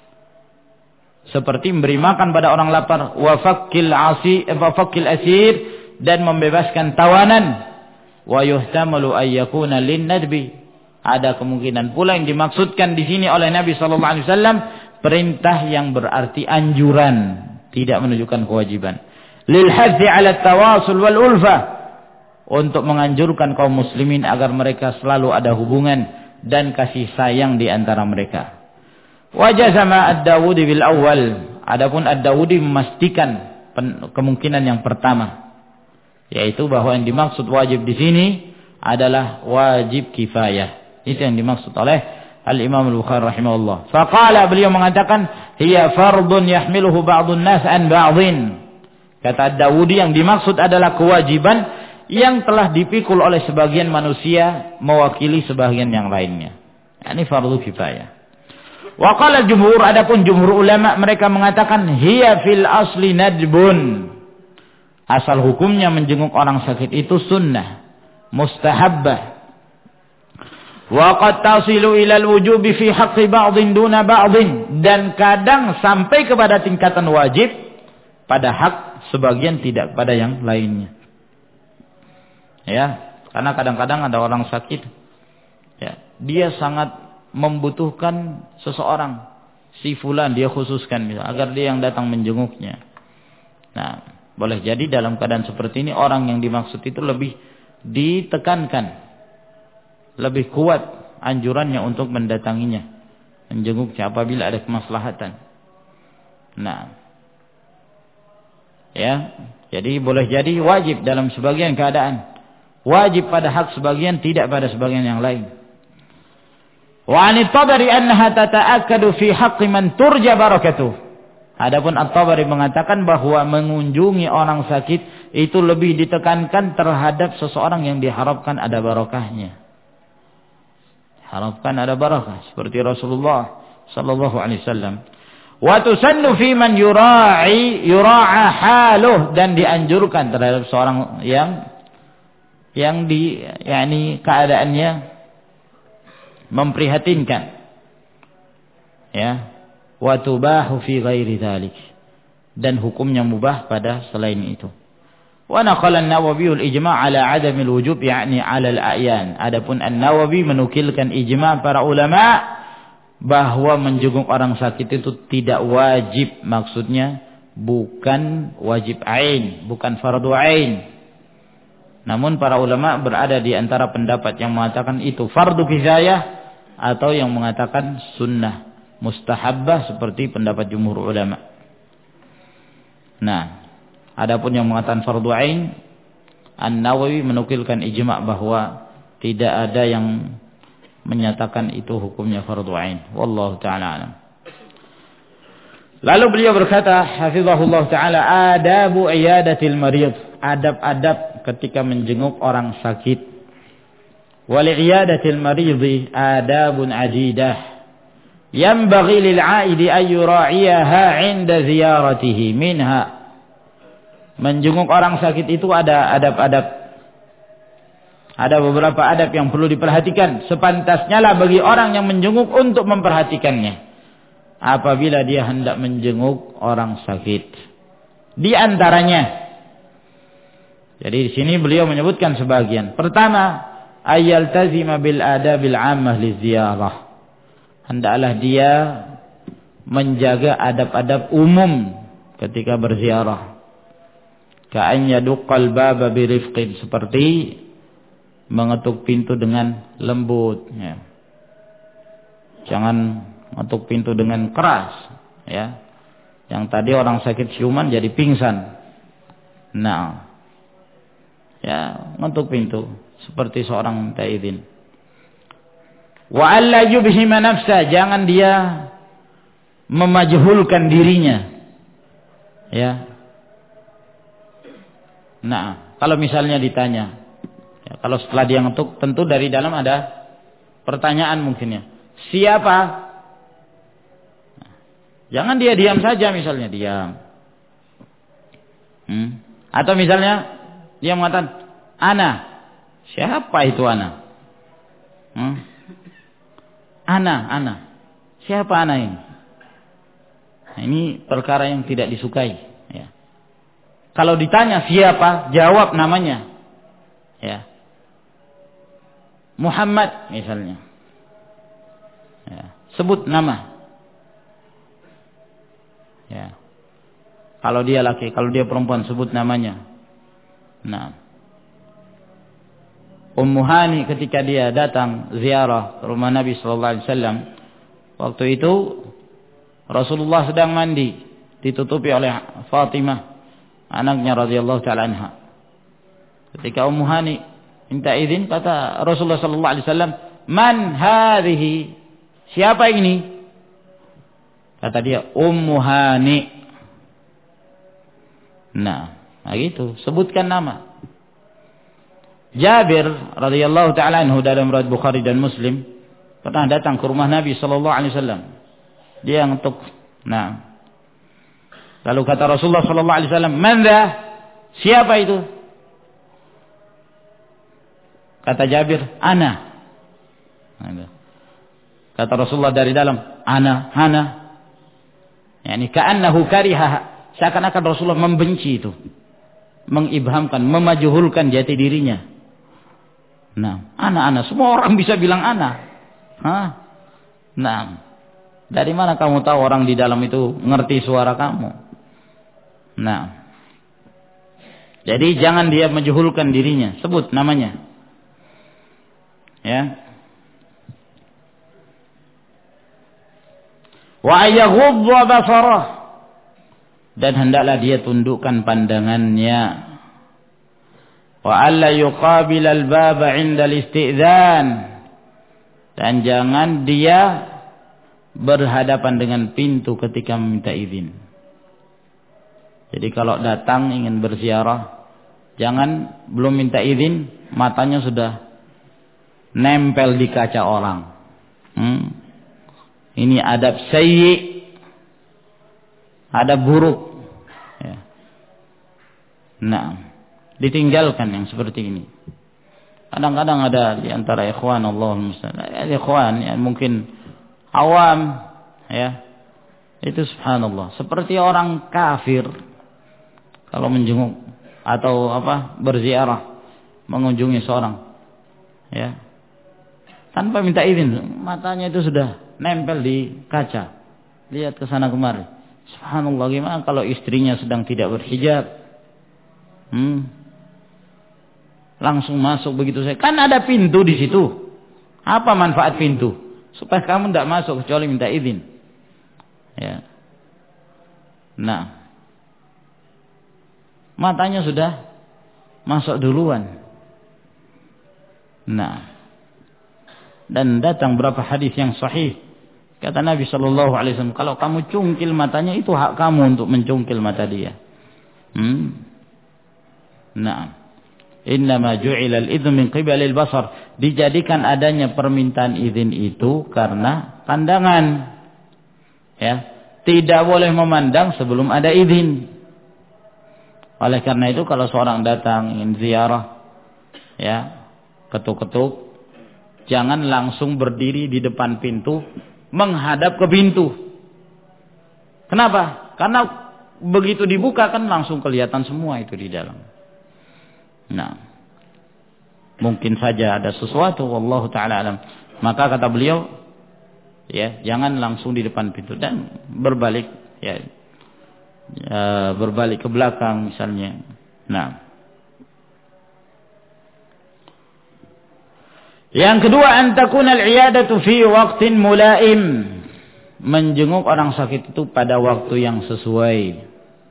Seperti memberi makan pada orang lapar, wa fakkil asi wa fakkil asir, dan membebaskan tawanan. Wa yuhtamalu ay yakuna lin nadbi. Ada kemungkinan pula yang dimaksudkan di sini oleh Nabi sallallahu alaihi wasallam perintah yang berarti anjuran, tidak menunjukkan kewajiban. Lil hadzi 'ala tawasul wal ulfa, untuk menganjurkan kaum muslimin agar mereka selalu ada hubungan dan kasih sayang di antara mereka. Wa jazama ad-Dawudi bil awwal, adapun ad-Dawudi memastikan kemungkinan yang pertama, yaitu bahwa yang dimaksud wajib di sini adalah wajib kifayah. Itu yang dimaksud oleh Al-Imam Al-Bukhari rahimahullah. Faqala, beliau mengatakan, hiya fardun yahmiluhu ba'dun nas an ba'dhin. Kata Dawudi, yang dimaksud adalah kewajiban yang telah dipikul oleh sebagian manusia mewakili sebagian yang lainnya. Ini fardu kifayah. Wa qala jumhur, adapun jumhur ulama mereka mengatakan hiya fil asli nadbun. Asal hukumnya menjenguk orang sakit itu sunnah, mustahabbah. Wa qad tasilu ila al-wujubi fi haqqi ba'dhin duna ba'dhin, dan kadang sampai kepada tingkatan wajib pada hak sebagian, tidak pada yang lainnya. Ya, karena kadang-kadang ada orang sakit, ya, dia sangat membutuhkan seseorang, si fulan dia khususkan misal, agar dia yang datang menjenguknya. Nah, boleh jadi dalam keadaan seperti ini orang yang dimaksud itu lebih ditekankan, lebih kuat anjurannya untuk mendatanginya, menjenguknya apabila ada kemaslahatan. Nah, ya, jadi boleh jadi wajib dalam sebagian keadaan, wajib pada hak sebagian, tidak pada sebagian yang lain. Wa 'an at-Tabari annaha tata'akkadu fi haqqi man turja barakatuh. Adapun At-Tabari mengatakan bahwa mengunjungi orang sakit itu lebih ditekankan terhadap seseorang yang diharapkan ada barakahnya. Harapkan ada barakah seperti Rasulullah sallallahu alaihi wasallam. Wa tusannu fi man yura'i yura'a haluh, dan dianjurkan terhadap seorang yang yang di yakni keadaannya memprihatinkan, ya, wa tubahu fi ghairi dzalik, dan hukumnya mubah pada selain itu. Wa naqala an-Nawawi al-ijma' ala 'adam al-wujub yakni 'ala al-a'yan. Adapun An-Nawawi menukilkan ijma' para ulama bahwa menjenguk orang sakit itu tidak wajib, maksudnya bukan wajib ain, bukan fardu ain. Namun para ulama berada di antara pendapat yang mengatakan itu fardu kifayah atau yang mengatakan sunnah mustahabbah seperti pendapat jumhur ulama. Nah, adapun yang mengatakan fardu ain, An-Nawawi menukilkan ijma' bahwa tidak ada yang menyatakan itu hukumnya fardu ain. Wallahu taala alam. Lalu beliau berkata, hafizahullah taala, adabu iyadatil marid, adab-adab ketika menjenguk orang sakit. Wal iyadatil marid adabun adidah. Yanbaghi lil 'aidi an yura'iyaha 'inda ziyaratihi. Minha, menjenguk orang sakit itu ada adab-adab. Ada beberapa adab yang perlu diperhatikan. Sepantasnya lah bagi orang yang menjenguk untuk memperhatikannya apabila dia hendak menjenguk orang sakit. Di antaranya, jadi di sini beliau menyebutkan sebagian. Pertama, ayyaltazima bil adabil 'ammah liziyarah. Hendaklah dia menjaga adab-adab umum ketika berziarah. Ka'an yaduqqal baba birifqin, seperti mengetuk pintu dengan lembut, ya. Jangan mengetuk pintu dengan keras, ya. Yang tadi orang sakit siuman jadi pingsan. Nah, ya, mengetuk pintu seperti seorang minta izin. Wa alla yubhima nafsa, jangan dia memajhulkan dirinya, ya. Nah, kalau misalnya ditanya, ya, kalau setelah dia ngetuk, tentu dari dalam ada pertanyaan mungkinnya. Siapa? Nah, jangan dia diam saja, misalnya diam. Hmm? Atau misalnya dia mengatakan, ana. Siapa itu ana? Hmm? Ana, ana. Siapa ana ini? Nah, ini perkara yang tidak disukai, ya. Kalau ditanya siapa, jawab namanya, ya. Muhammad misalnya, ya. Sebut nama, ya. Kalau dia laki, kalau dia perempuan, sebut namanya. Nah, Ummu Hani ketika dia datang ziarah ke rumah Nabi sallallahu alaihi wasallam, waktu itu Rasulullah sedang mandi, ditutupi oleh Fatimah, anaknya radhiyallahu taala anha. Ketika Ummu Hani minta izin, kata Rasulullah sallallahu alaihi wasallam, "Man hadhihi?" Siapa ini? Kata dia, Ummu Hani. Nah, nah gitu, sebutkan nama. Jabir radhiyallahu taala anhu dalam riwayat Bukhari dan Muslim pernah datang ke rumah Nabi sallallahu alaihi wasallam. Dia ngetuk. Nah, lalu kata Rasulullah sallallahu alaihi wasallam, "Man dha?" Siapa itu? Kata Jabir, "Ana." Kata Rasulullah dari dalam, "Ana, ana." Yani ka'annahu kariha, seakan-akan Rasulullah membenci itu, mengibhamkan, memajhulkan jati dirinya. Nah, ana-ana, semua orang bisa bilang ana. Hah? Nah, dari mana kamu tahu orang di dalam itu ngerti suara kamu? Nah, jadi jangan dia menjahulkan dirinya, sebut namanya, ya. Wa ayaghudda basarah, dan hendaklah dia tundukkan pandangannya. Wa alla yuqabil al-baba 'inda al-isti'dzan, dan jangan dia berhadapan dengan pintu ketika meminta izin. Jadi kalau datang ingin berziarah, jangan belum minta izin matanya sudah nempel di kaca orang. Hmm. Ini adab sayyi, adab buruk, ya. Nah, ditinggalkan yang seperti ini. Kadang-kadang ada di antara ikhwan, Allahumma musta'an, ikhwan yang mungkin awam, ya, itu subhanallah seperti orang kafir kalau menjenguk. atau apa berziarah, mengunjungi seorang, ya, tanpa minta izin, matanya itu sudah nempel di kaca, lihat ke sana kemari. Subhanallah, gimana kalau istrinya sedang tidak berhijab? Hmm. Langsung masuk begitu saja. Kan ada pintu di situ. Apa manfaat pintu? Supaya kamu tidak masuk kecuali minta izin. Ya. Nah, matanya sudah masuk duluan. Nah, dan datang berapa hadis yang sahih. Kata Nabi Shallallahu Alaihi Wasallam, kalau kamu cungkil matanya, itu hak kamu untuk mencungkil mata dia. Hmm. Nah, innama ju'ila al-idhnu min qibali al-basar. Dijadikan adanya permintaan izin itu karena pandangan. Ya, tidak boleh memandang sebelum ada izin. Oleh karena itu kalau seorang datang ingin ziarah, ya, ketuk-ketuk, jangan langsung berdiri di depan pintu menghadap ke pintu. Kenapa? Karena begitu dibuka kan langsung kelihatan semua itu di dalam. Nah, mungkin saja ada sesuatu, wallahu taala alam. Maka kata beliau, ya, jangan langsung di depan pintu dan berbalik, ya, ya berbalik ke belakang misalnya. Nah, yang kedua, antakuna al-iyadatu fi waqtin mulaim. Menjenguk orang sakit itu pada waktu yang sesuai.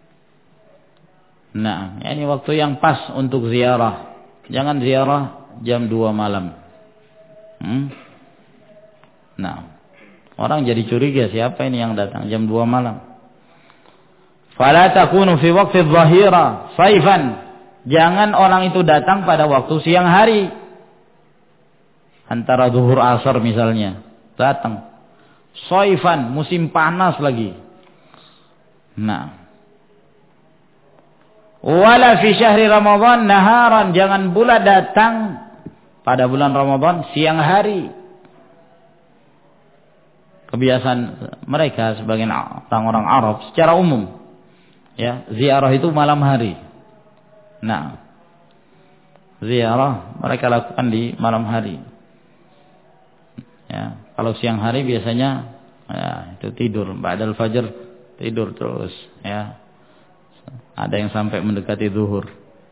Nah, ini waktu yang pas untuk ziarah. Jangan ziarah jam dua malam. Hmm? Nah, orang jadi curiga, siapa ini yang datang jam dua malam. Fala takunu fi waqti adh-dhahira saifan. Jangan orang itu datang pada waktu siang hari. Antara zuhur asar misalnya, datang. Soifan, musim panas lagi. Nah. Wala fi syahri Ramadan naharan, jangan pula datang pada bulan Ramadan siang hari. Kebiasaan mereka sebagian orang-orang Arab secara umum, ya, ziarah itu malam hari. Nah, ziarah mereka lakukan di malam hari. Ya, kalau siang hari biasanya, ya, itu tidur, ba'dal fajr tidur terus, ya. Ada yang sampai mendekati zuhur.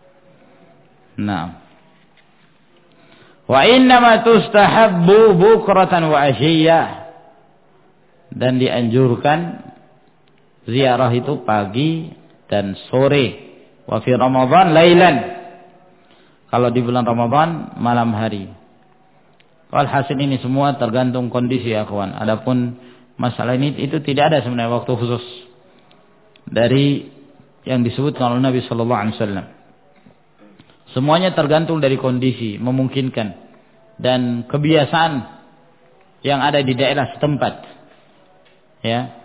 Nah. Wa innama tustahabbu bukratan wa asyiyah. Dan dianjurkan ziarah itu pagi dan sore. Wa fi Ramadan lailan. Kalau di bulan Ramadan malam hari. Walhasil ini semua tergantung kondisi ya kawan. Adapun masalah ini itu tidak ada sebenarnya waktu khusus dari yang disebutkan oleh Nabi Sallallahu Alaihi Wasallam. Semuanya tergantung dari kondisi memungkinkan dan kebiasaan yang ada di daerah setempat. Ya,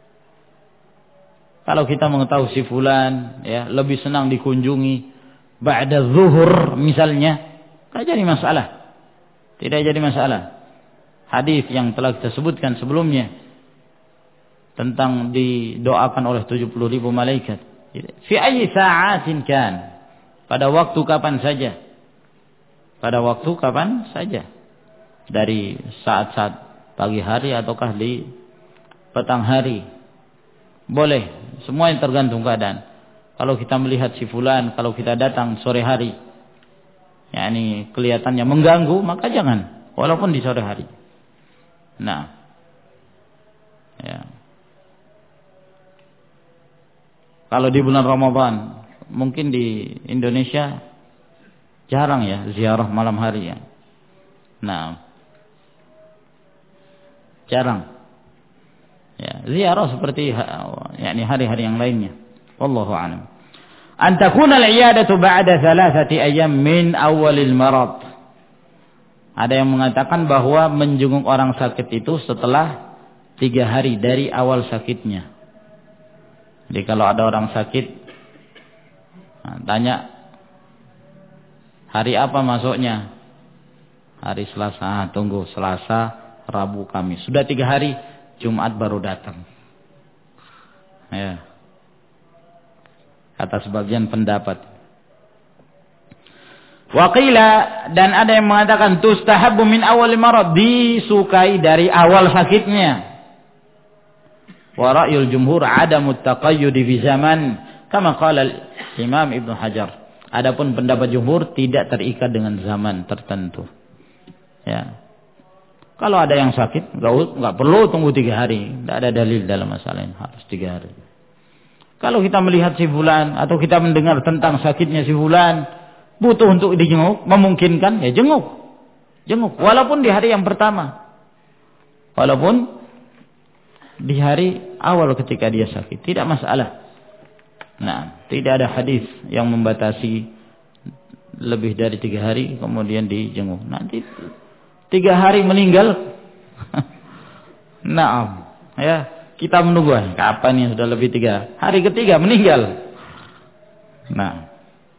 kalau kita mengetahui si fulan, ya, lebih senang dikunjungi ba'da zuhur misalnya, tidak jadi masalah. Tidak jadi masalah. Hadis yang telah kita sebutkan sebelumnya tentang didoakan oleh tujuh puluh ribu malaikat. Fi ayyi sa'atin kan. Pada waktu kapan saja. Pada waktu kapan saja. Dari saat-saat pagi hari ataukah di petang hari. Boleh. Semua yang tergantung keadaan. Kalau kita melihat si fulan, kalau kita datang sore hari, yakni kelihatannya mengganggu, maka jangan, walaupun di sore hari. Nah, ya. Kalau di bulan Ramadan, mungkin di Indonesia jarang ya ziarah malam hari ya. Nah, jarang. Ya, ziarah seperti yakni hari-hari yang lainnya. Wallahu a'lam. An takuna al-'iyadatu ba'da thalathati ayyam min awalil marad. Ada yang mengatakan bahwa menjenguk orang sakit itu setelah tiga hari dari awal sakitnya. Jadi kalau ada orang sakit, nah, tanya hari apa masuknya? Hari Selasa. Ah, tunggu, Selasa, Rabu, Kamis. Sudah tiga hari, Jumat baru datang. Ya. Kata sebagian pendapat, Waqila, dan ada yang mengatakan tustahabbu min awal marad, disukai dari awal sakitnya. Wa ra'yul jumhur adamu taqayyud bi zaman kama qala Imam Ibnu Hajar. Adapun pendapat jumhur tidak terikat dengan zaman tertentu. Ya. Kalau ada yang sakit enggak enggak perlu tunggu tiga hari, enggak ada dalil dalam masalah ini harus tiga hari. Kalau kita melihat si fulan atau kita mendengar tentang sakitnya si fulan, butuh untuk dijenguk, memungkinkan, ya jenguk. Jenguk. Walaupun di hari yang pertama. Walaupun di hari awal ketika dia sakit. Tidak masalah. Nah, tidak ada hadis yang membatasi lebih dari tiga hari kemudian dijenguk. Nanti tiga hari meninggal. Naam. Ya. Kita menunggu. Kapan ya sudah lebih tiga? Hari ketiga meninggal. Nah.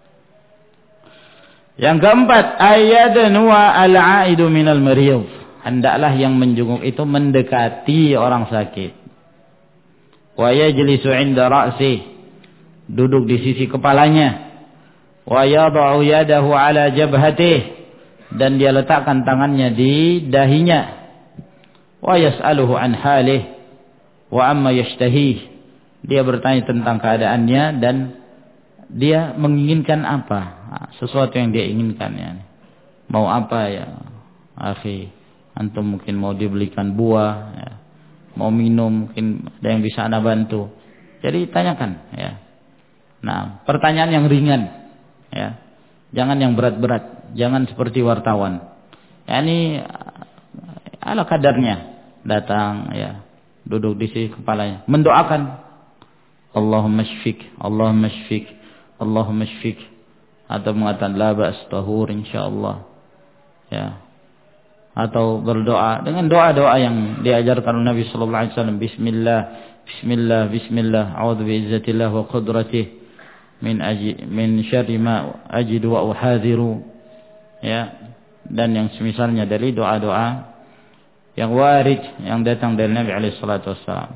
Yang keempat, ayadnuwa al-aidu minal mariyuf. Hendaklah yang menjenguk itu mendekati orang sakit. Wa yajlisu 'inda ra'sih. Duduk di sisi kepalanya. Wa yad'u yadahu 'ala jabhatih. Dan dia letakkan tangannya di dahinya. Wa yas'aluhu 'an halih wa amma yashtahih. Dia bertanya tentang keadaannya dan dia menginginkan apa? Sesuatu yang dia inginkan ya. Mau apa ya? Akhi, antum mungkin mau dibelikan buah ya. Mau minum, mungkin ada yang bisa Anda bantu. Jadi tanyakan ya. Nah, pertanyaan yang ringan ya. Jangan yang berat-berat, jangan seperti wartawan. Ya, ini ala kadarnya datang ya. Duduk di sisi kepalanya, mendoakan Allahumma syfik, Allahumma syfik, Allahumma syfik, atau mengatakan la ba's tahur insyaallah ya, atau berdoa dengan doa-doa yang diajarkan oleh Nabi sallallahu alaihi wasallam. Bismillah, bismillah, bismillah, a'udzu bi'izzatillah wa qudratihi min aji min syarri ma ajidu wa uhadhiru ya, dan yang semisalnya dari doa-doa yang warid yang datang dari Nabi alaihi salatu wassalam.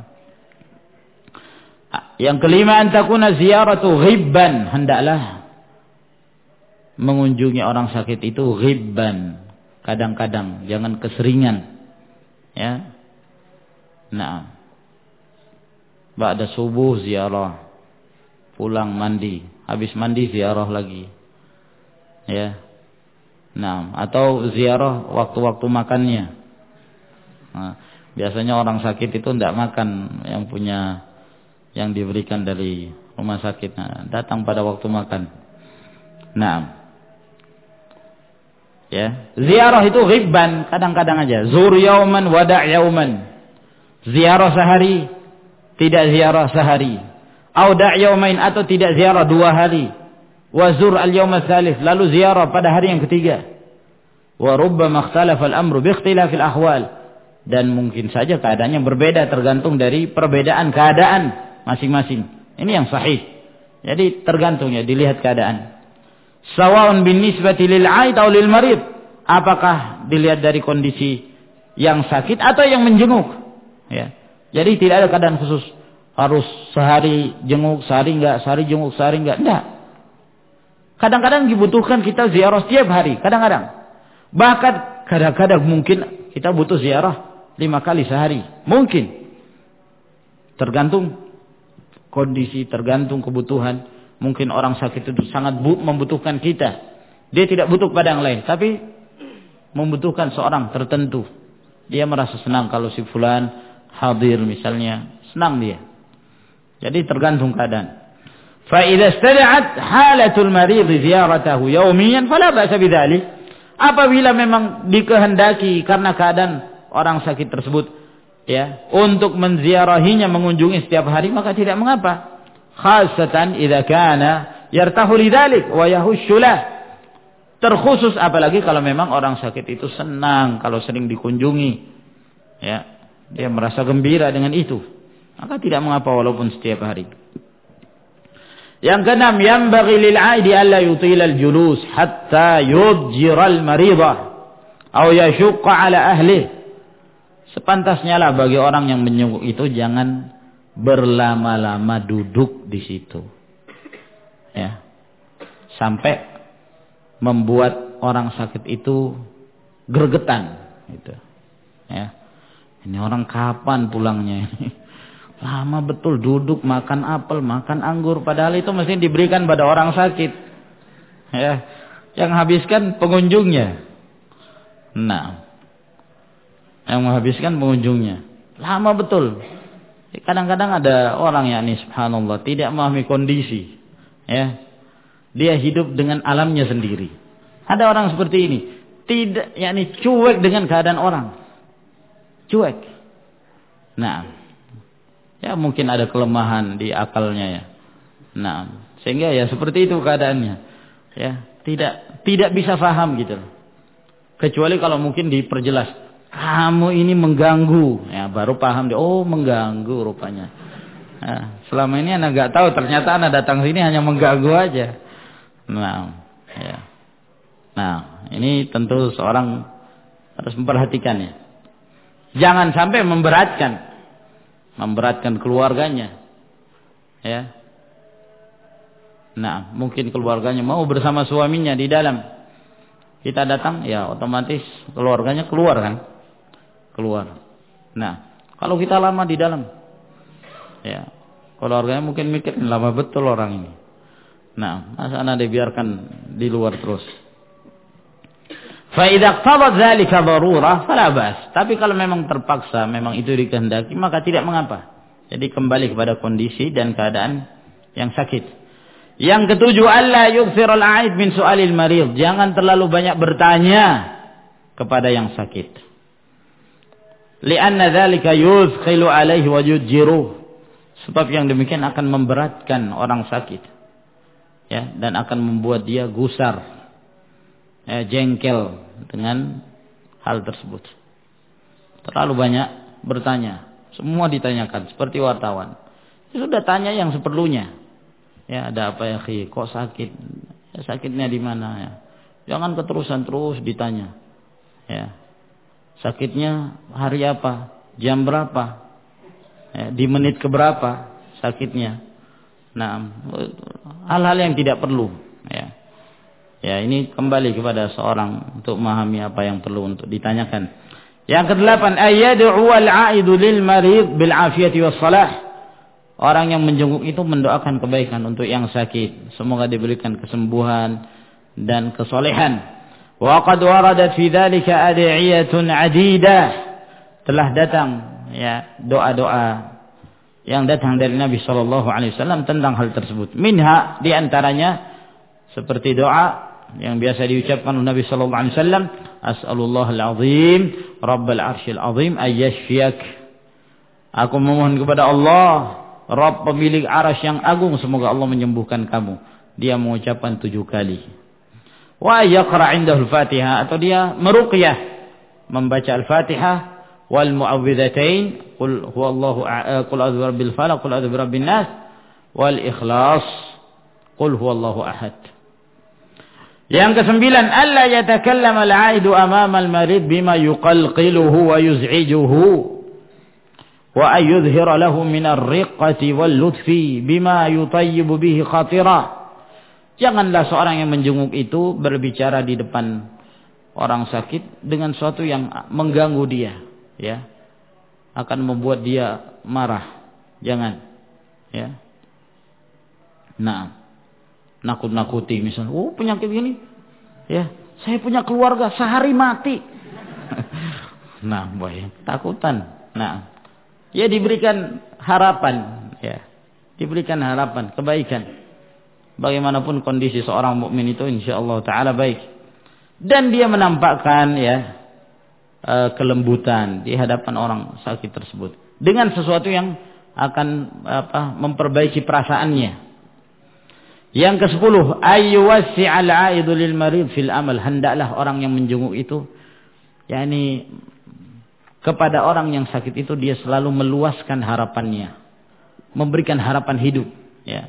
Yang kelima, antakuna ziyaratu ghibban, hendaklah mengunjungi orang sakit itu ghibban, kadang-kadang, jangan keseringan ya. Nah, ba'da subuh ziarah, pulang mandi, habis mandi ziarah lagi ya. Nah, atau ziarah waktu-waktu makannya. Nah, biasanya orang sakit itu tidak makan yang punya yang diberikan dari rumah sakit. Nah, datang pada waktu makan. Nah, ya, ziarah itu ghibban, kadang-kadang aja. Zur yauman wada' yauman. Ziarah sehari, tidak ziarah sehari. Au da' yaumain, atau tidak ziarah dua hari. Wa zur al-yaum ats-tsalits, lalu ziarah pada hari yang ketiga. Wa rubbama ikhtalafa al-amru bi ikhtilafil ahwal. Dan mungkin saja keadaannya berbeda tergantung dari perbedaan keadaan masing-masing. Ini yang sahih. Jadi tergantung ya, dilihat keadaan. Sawa'un bin nisbati lil 'aid atau lil marid. Apakah dilihat dari kondisi yang sakit atau yang menjenguk? Ya. Jadi tidak ada keadaan khusus harus sehari jenguk, sehari enggak, sehari jenguk, sehari enggak. Enggak. Kadang-kadang dibutuhkan kita ziarah setiap hari, kadang-kadang. Bahkan kadang-kadang mungkin kita butuh ziarah lima kali sehari. Mungkin. Tergantung kondisi, tergantung kebutuhan. Mungkin orang sakit itu sangat membutuhkan kita. Dia tidak butuh pada yang lain. Tapi membutuhkan seorang tertentu. Dia merasa senang kalau si fulan hadir misalnya. Senang dia. Jadi tergantung keadaan. فَإِذَا اسْتَدَعَتْ حَالَةُ الْمَرِيضِ زِيَارَتَهُ يَوْمِيًا فَلَا بَأْسَ بِذَلِكَ. Apabila memang dikehendaki karena keadaan orang sakit tersebut ya, untuk menziarahinya, mengunjungi setiap hari, maka tidak mengapa. Khasatan idza kana yartahu lidzalik wa yahussu lah. Terkhusus apalagi kalau memang orang sakit itu senang kalau sering dikunjungi. Ya, dia merasa gembira dengan itu. Maka tidak mengapa walaupun setiap hari. Yang keenam, yanbaghi lil 'aidi alla yutila al-julus hatta yudjira al-maridah aw yashqa 'ala ahlihi. Sepantasnya lah bagi orang yang menjenguk itu jangan berlama-lama duduk di situ. Ya. Sampai membuat orang sakit itu gregetan gitu. Ya. Ini orang kapan pulangnya ini? Lama betul duduk makan apel, makan anggur, padahal itu mesti diberikan pada orang sakit. Ya. Yang habiskan pengunjungnya. Nah, yang menghabiskan pengunjungnya. Lama betul. Kadang-kadang ada orang yang ini subhanallah tidak memahami kondisi. Ya. Dia hidup dengan alamnya sendiri. Ada orang seperti ini, tidak, yakni cuek dengan keadaan orang. Cuek. Nah, ya mungkin ada kelemahan di akalnya ya. Nah, sehingga ya seperti itu keadaannya. Ya, tidak tidak bisa paham gitu. Kecuali kalau mungkin diperjelas, kamu ini mengganggu, ya baru paham dia. Oh, mengganggu rupanya. Nah, selama ini anak nggak tahu, ternyata anak datang sini hanya mengganggu aja. Nah, ya. Nah, ini tentu seorang harus memperhatikannya. Jangan sampai memberatkan, memberatkan keluarganya. Ya. Nah, mungkin keluarganya mau bersama suaminya di dalam. Kita datang, ya otomatis keluarganya keluar kan? Keluar. Nah, kalau kita lama di dalam, ya keluarganya mungkin mikir lama betul orang ini. Nah, masa anda dibiarkan di luar terus. Fa idza qtadat dzalika darurah fala bas. Tapi kalau memang terpaksa, memang itu dikehendaki, maka tidak mengapa. Jadi kembali kepada kondisi dan keadaan yang sakit. Yang ketujuh, alla yukthirul a'id min su'alil marid. Jangan terlalu banyak bertanya kepada yang sakit. Li'anna dzalika yuzkhilu alaihi wa yujjiruh. Sebab yang demikian akan memberatkan orang sakit. Ya, dan akan membuat dia gusar. Ya, jengkel dengan hal tersebut. Terlalu banyak bertanya. Semua ditanyakan seperti wartawan. Ya, sudah tanya yang seperlunya. Ya, ada apa ya, khi? Kok sakit? Ya, sakitnya di mana ya? Jangan keterusan terus ditanya. Ya. Sakitnya hari apa? Jam berapa? Ya, di menit keberapa sakitnya? Nah, hal-hal yang tidak perlu, ya. Ya, ini kembali kepada seorang untuk memahami apa yang perlu untuk ditanyakan. Yang kedelapan, ayyad'u al-'aidu lil marid bil 'afiyati was salah. Orang yang menjenguk itu mendoakan kebaikan untuk yang sakit. Semoga diberikan kesembuhan dan kesolehan. Wa qad waradat fi dzalika ad'iyatun 'adidah. Telah datang ya doa-doa yang datang dari Nabi sallallahu alaihi wasallam tentang hal tersebut. Minha, di antaranya seperti doa yang biasa diucapkan oleh Nabi sallallahu alaihi wasallam, as'alullahal azim rabbal arsyil azim ayyashfiyak. Aku memohon kepada Allah, Rabb pemilik arsy yang agung, semoga Allah menyembuhkan kamu. Dia mengucapkan tujuh kali. Wa yaqra' indahu al-Fatihah, atau dia meruqyah membaca al-Fatihah wal mu'awwidzatain, qul huwallahu qul a'udzu birabbil falaq, qul a'udzu birabbin nas, wal ikhlas, qul huwallahu ahad. Yang kesembilan, alla yatakallama al-'aidu amama al-marid bima yuqalqiluhu wa yuz'ijuhu. Wa ayyudhira lahu minar riqqati wal lutfi bima yutayyibu bihi khatira. Janganlah seorang yang menjenguk itu berbicara di depan orang sakit dengan sesuatu yang mengganggu dia, ya. Akan membuat dia marah. Jangan, ya. Nah, nakut-nakuti misalnya, oh penyakit gini, ya, saya punya keluarga sehari mati. Nah, boy, takutan. Nah, ya diberikan harapan, ya. Diberikan harapan, kebaikan. Bagaimanapun kondisi seorang mukmin itu insyaallah taala baik. Dan dia menampakkan ya kelembutan di hadapan orang sakit tersebut dengan sesuatu yang akan apa memperbaiki perasaannya. Yang kesepuluh, ayyuwassi'al 'aidu lil marid fil amal. Hendaklah orang yang menjenguk itu yakni kepada orang yang sakit itu dia selalu meluaskan harapannya, memberikan harapan hidup, ya.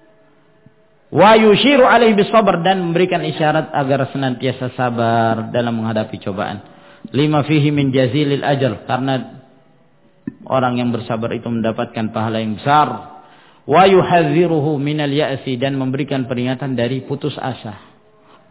Wa yushiru alaihi bisabr, dan memberikan isyarat agar senantiasa sabar dalam menghadapi cobaan. Lima fihi min jazilil ajr, karena orang yang bersabar itu mendapatkan pahala yang besar. Wa yuhadziruhu minal ya'si, dan memberikan peringatan dari putus asa.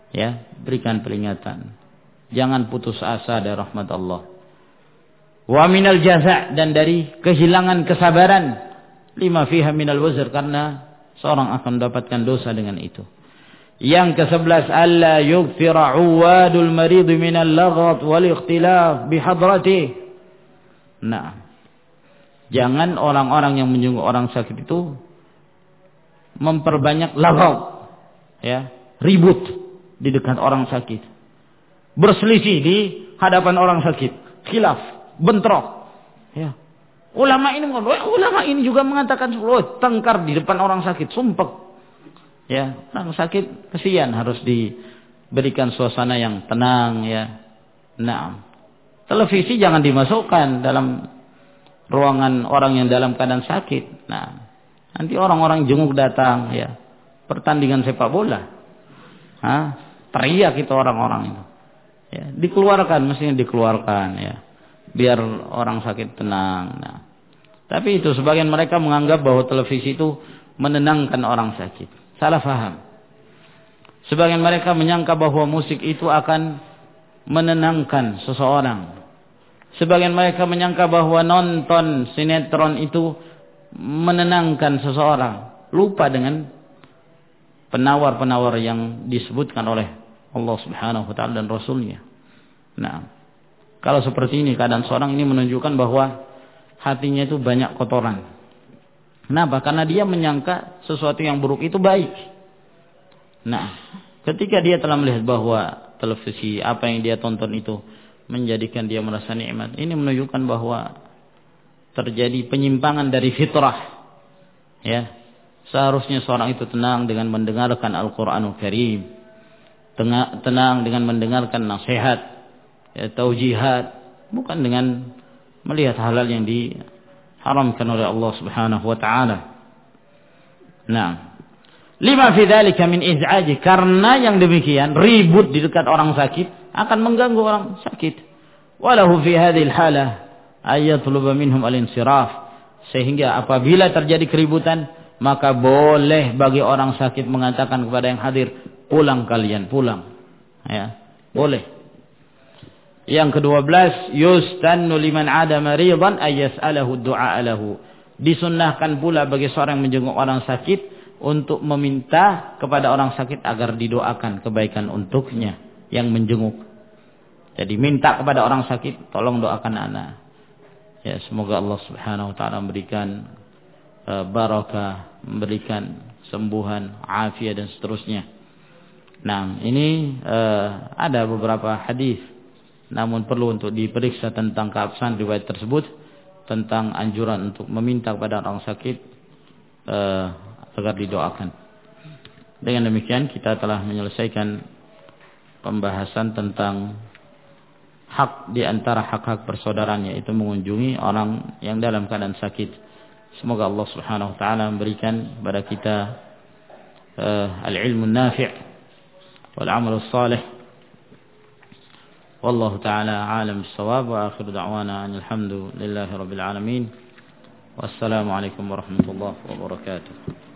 Ya, berikan peringatan. Jangan putus asa dari rahmat Allah. Wa minal jaza', dan dari kehilangan kesabaran, lima fiha minal wazr, karena seorang akan mendapatkan dosa dengan itu. Yang kesebelas, alla yughfira 'uwadul marid minal laghat wal ikhtilaf bihadrati. Nah, jangan orang-orang yang menjenguk orang sakit itu memperbanyak laghat, ya, ribut di dekat orang sakit, berselisih di hadapan orang sakit, khilaf, bentrok. Ya. Ulama ini ulama ini juga mengatakan, oh, tengkar di depan orang sakit, sumpek. Ya, orang sakit kesian, harus diberikan suasana yang tenang, ya. Nah, televisi jangan dimasukkan dalam ruangan orang yang dalam keadaan sakit. Nah, nanti orang-orang jenguk datang, ya. Pertandingan sepak bola. Hah? Teriak itu orang-orang itu. Ya, dikeluarkan, mestinya dikeluarkan, ya. Biar orang sakit tenang. Nah, tapi itu sebagian mereka menganggap bahwa televisi itu menenangkan orang sakit. Salah faham. Sebagian mereka menyangka bahwa musik itu akan menenangkan seseorang. Sebagian mereka menyangka bahwa nonton sinetron itu menenangkan seseorang. Lupa dengan penawar-penawar yang disebutkan oleh Allah Subhanahu wa taala dan Rasulnya. Nah, kalau seperti ini keadaan seorang, ini menunjukkan bahwa hatinya itu banyak kotoran. Kenapa? Karena dia menyangka sesuatu yang buruk itu baik. Nah, ketika dia telah melihat bahwa televisi, apa yang dia tonton itu menjadikan dia merasa nikmat, ini menunjukkan bahwa terjadi penyimpangan dari fitrah. Ya, seharusnya seorang itu tenang dengan mendengarkan Al-Quranul Karim, tenang dengan mendengarkan nasihat, ya, taujihat, bukan dengan melihat hal-hal yang diharamkan oleh Allah Subhanahu wa taala. Nah, lima fi dzalika min iz'aji, karena yang demikian ribut di dekat orang sakit akan mengganggu orang sakit. Walahu fi hadhihi al-halah ayatluba minhum al-insiraf, sehingga apabila terjadi keributan maka boleh bagi orang sakit mengatakan kepada yang hadir, pulang kalian, pulang. Ya, boleh. Yang kedua belas, yustannu liman ada maridan ayyas'alahu du'a lahu. Disunnahkan pula bagi seorang yang menjenguk orang sakit untuk meminta kepada orang sakit agar didoakan kebaikan untuknya yang menjenguk. Jadi minta kepada orang sakit, tolong doakan anak. Ya, semoga Allah Subhanahu wa taala memberikan uh, barakah, memberikan sembuhan, afiat dan seterusnya. Nah, ini uh, ada beberapa hadis, namun perlu untuk diperiksa tentang keabsahan riwayat tersebut tentang anjuran untuk meminta kepada orang sakit uh, agar didoakan. Dengan demikian kita telah menyelesaikan pembahasan tentang hak di antara hak-hak persaudaraan, yaitu mengunjungi orang yang dalam keadaan sakit. Semoga Allah Subhanahu wa taala memberikan kepada kita uh, al-ilmu nafi' wal 'amal salih. Wallahu taala a'lam bis-shawab, wa akhiru da'wana alhamdulillahi rabbil alamin. Wassalamu alaikum warahmatullahi wabarakatuh.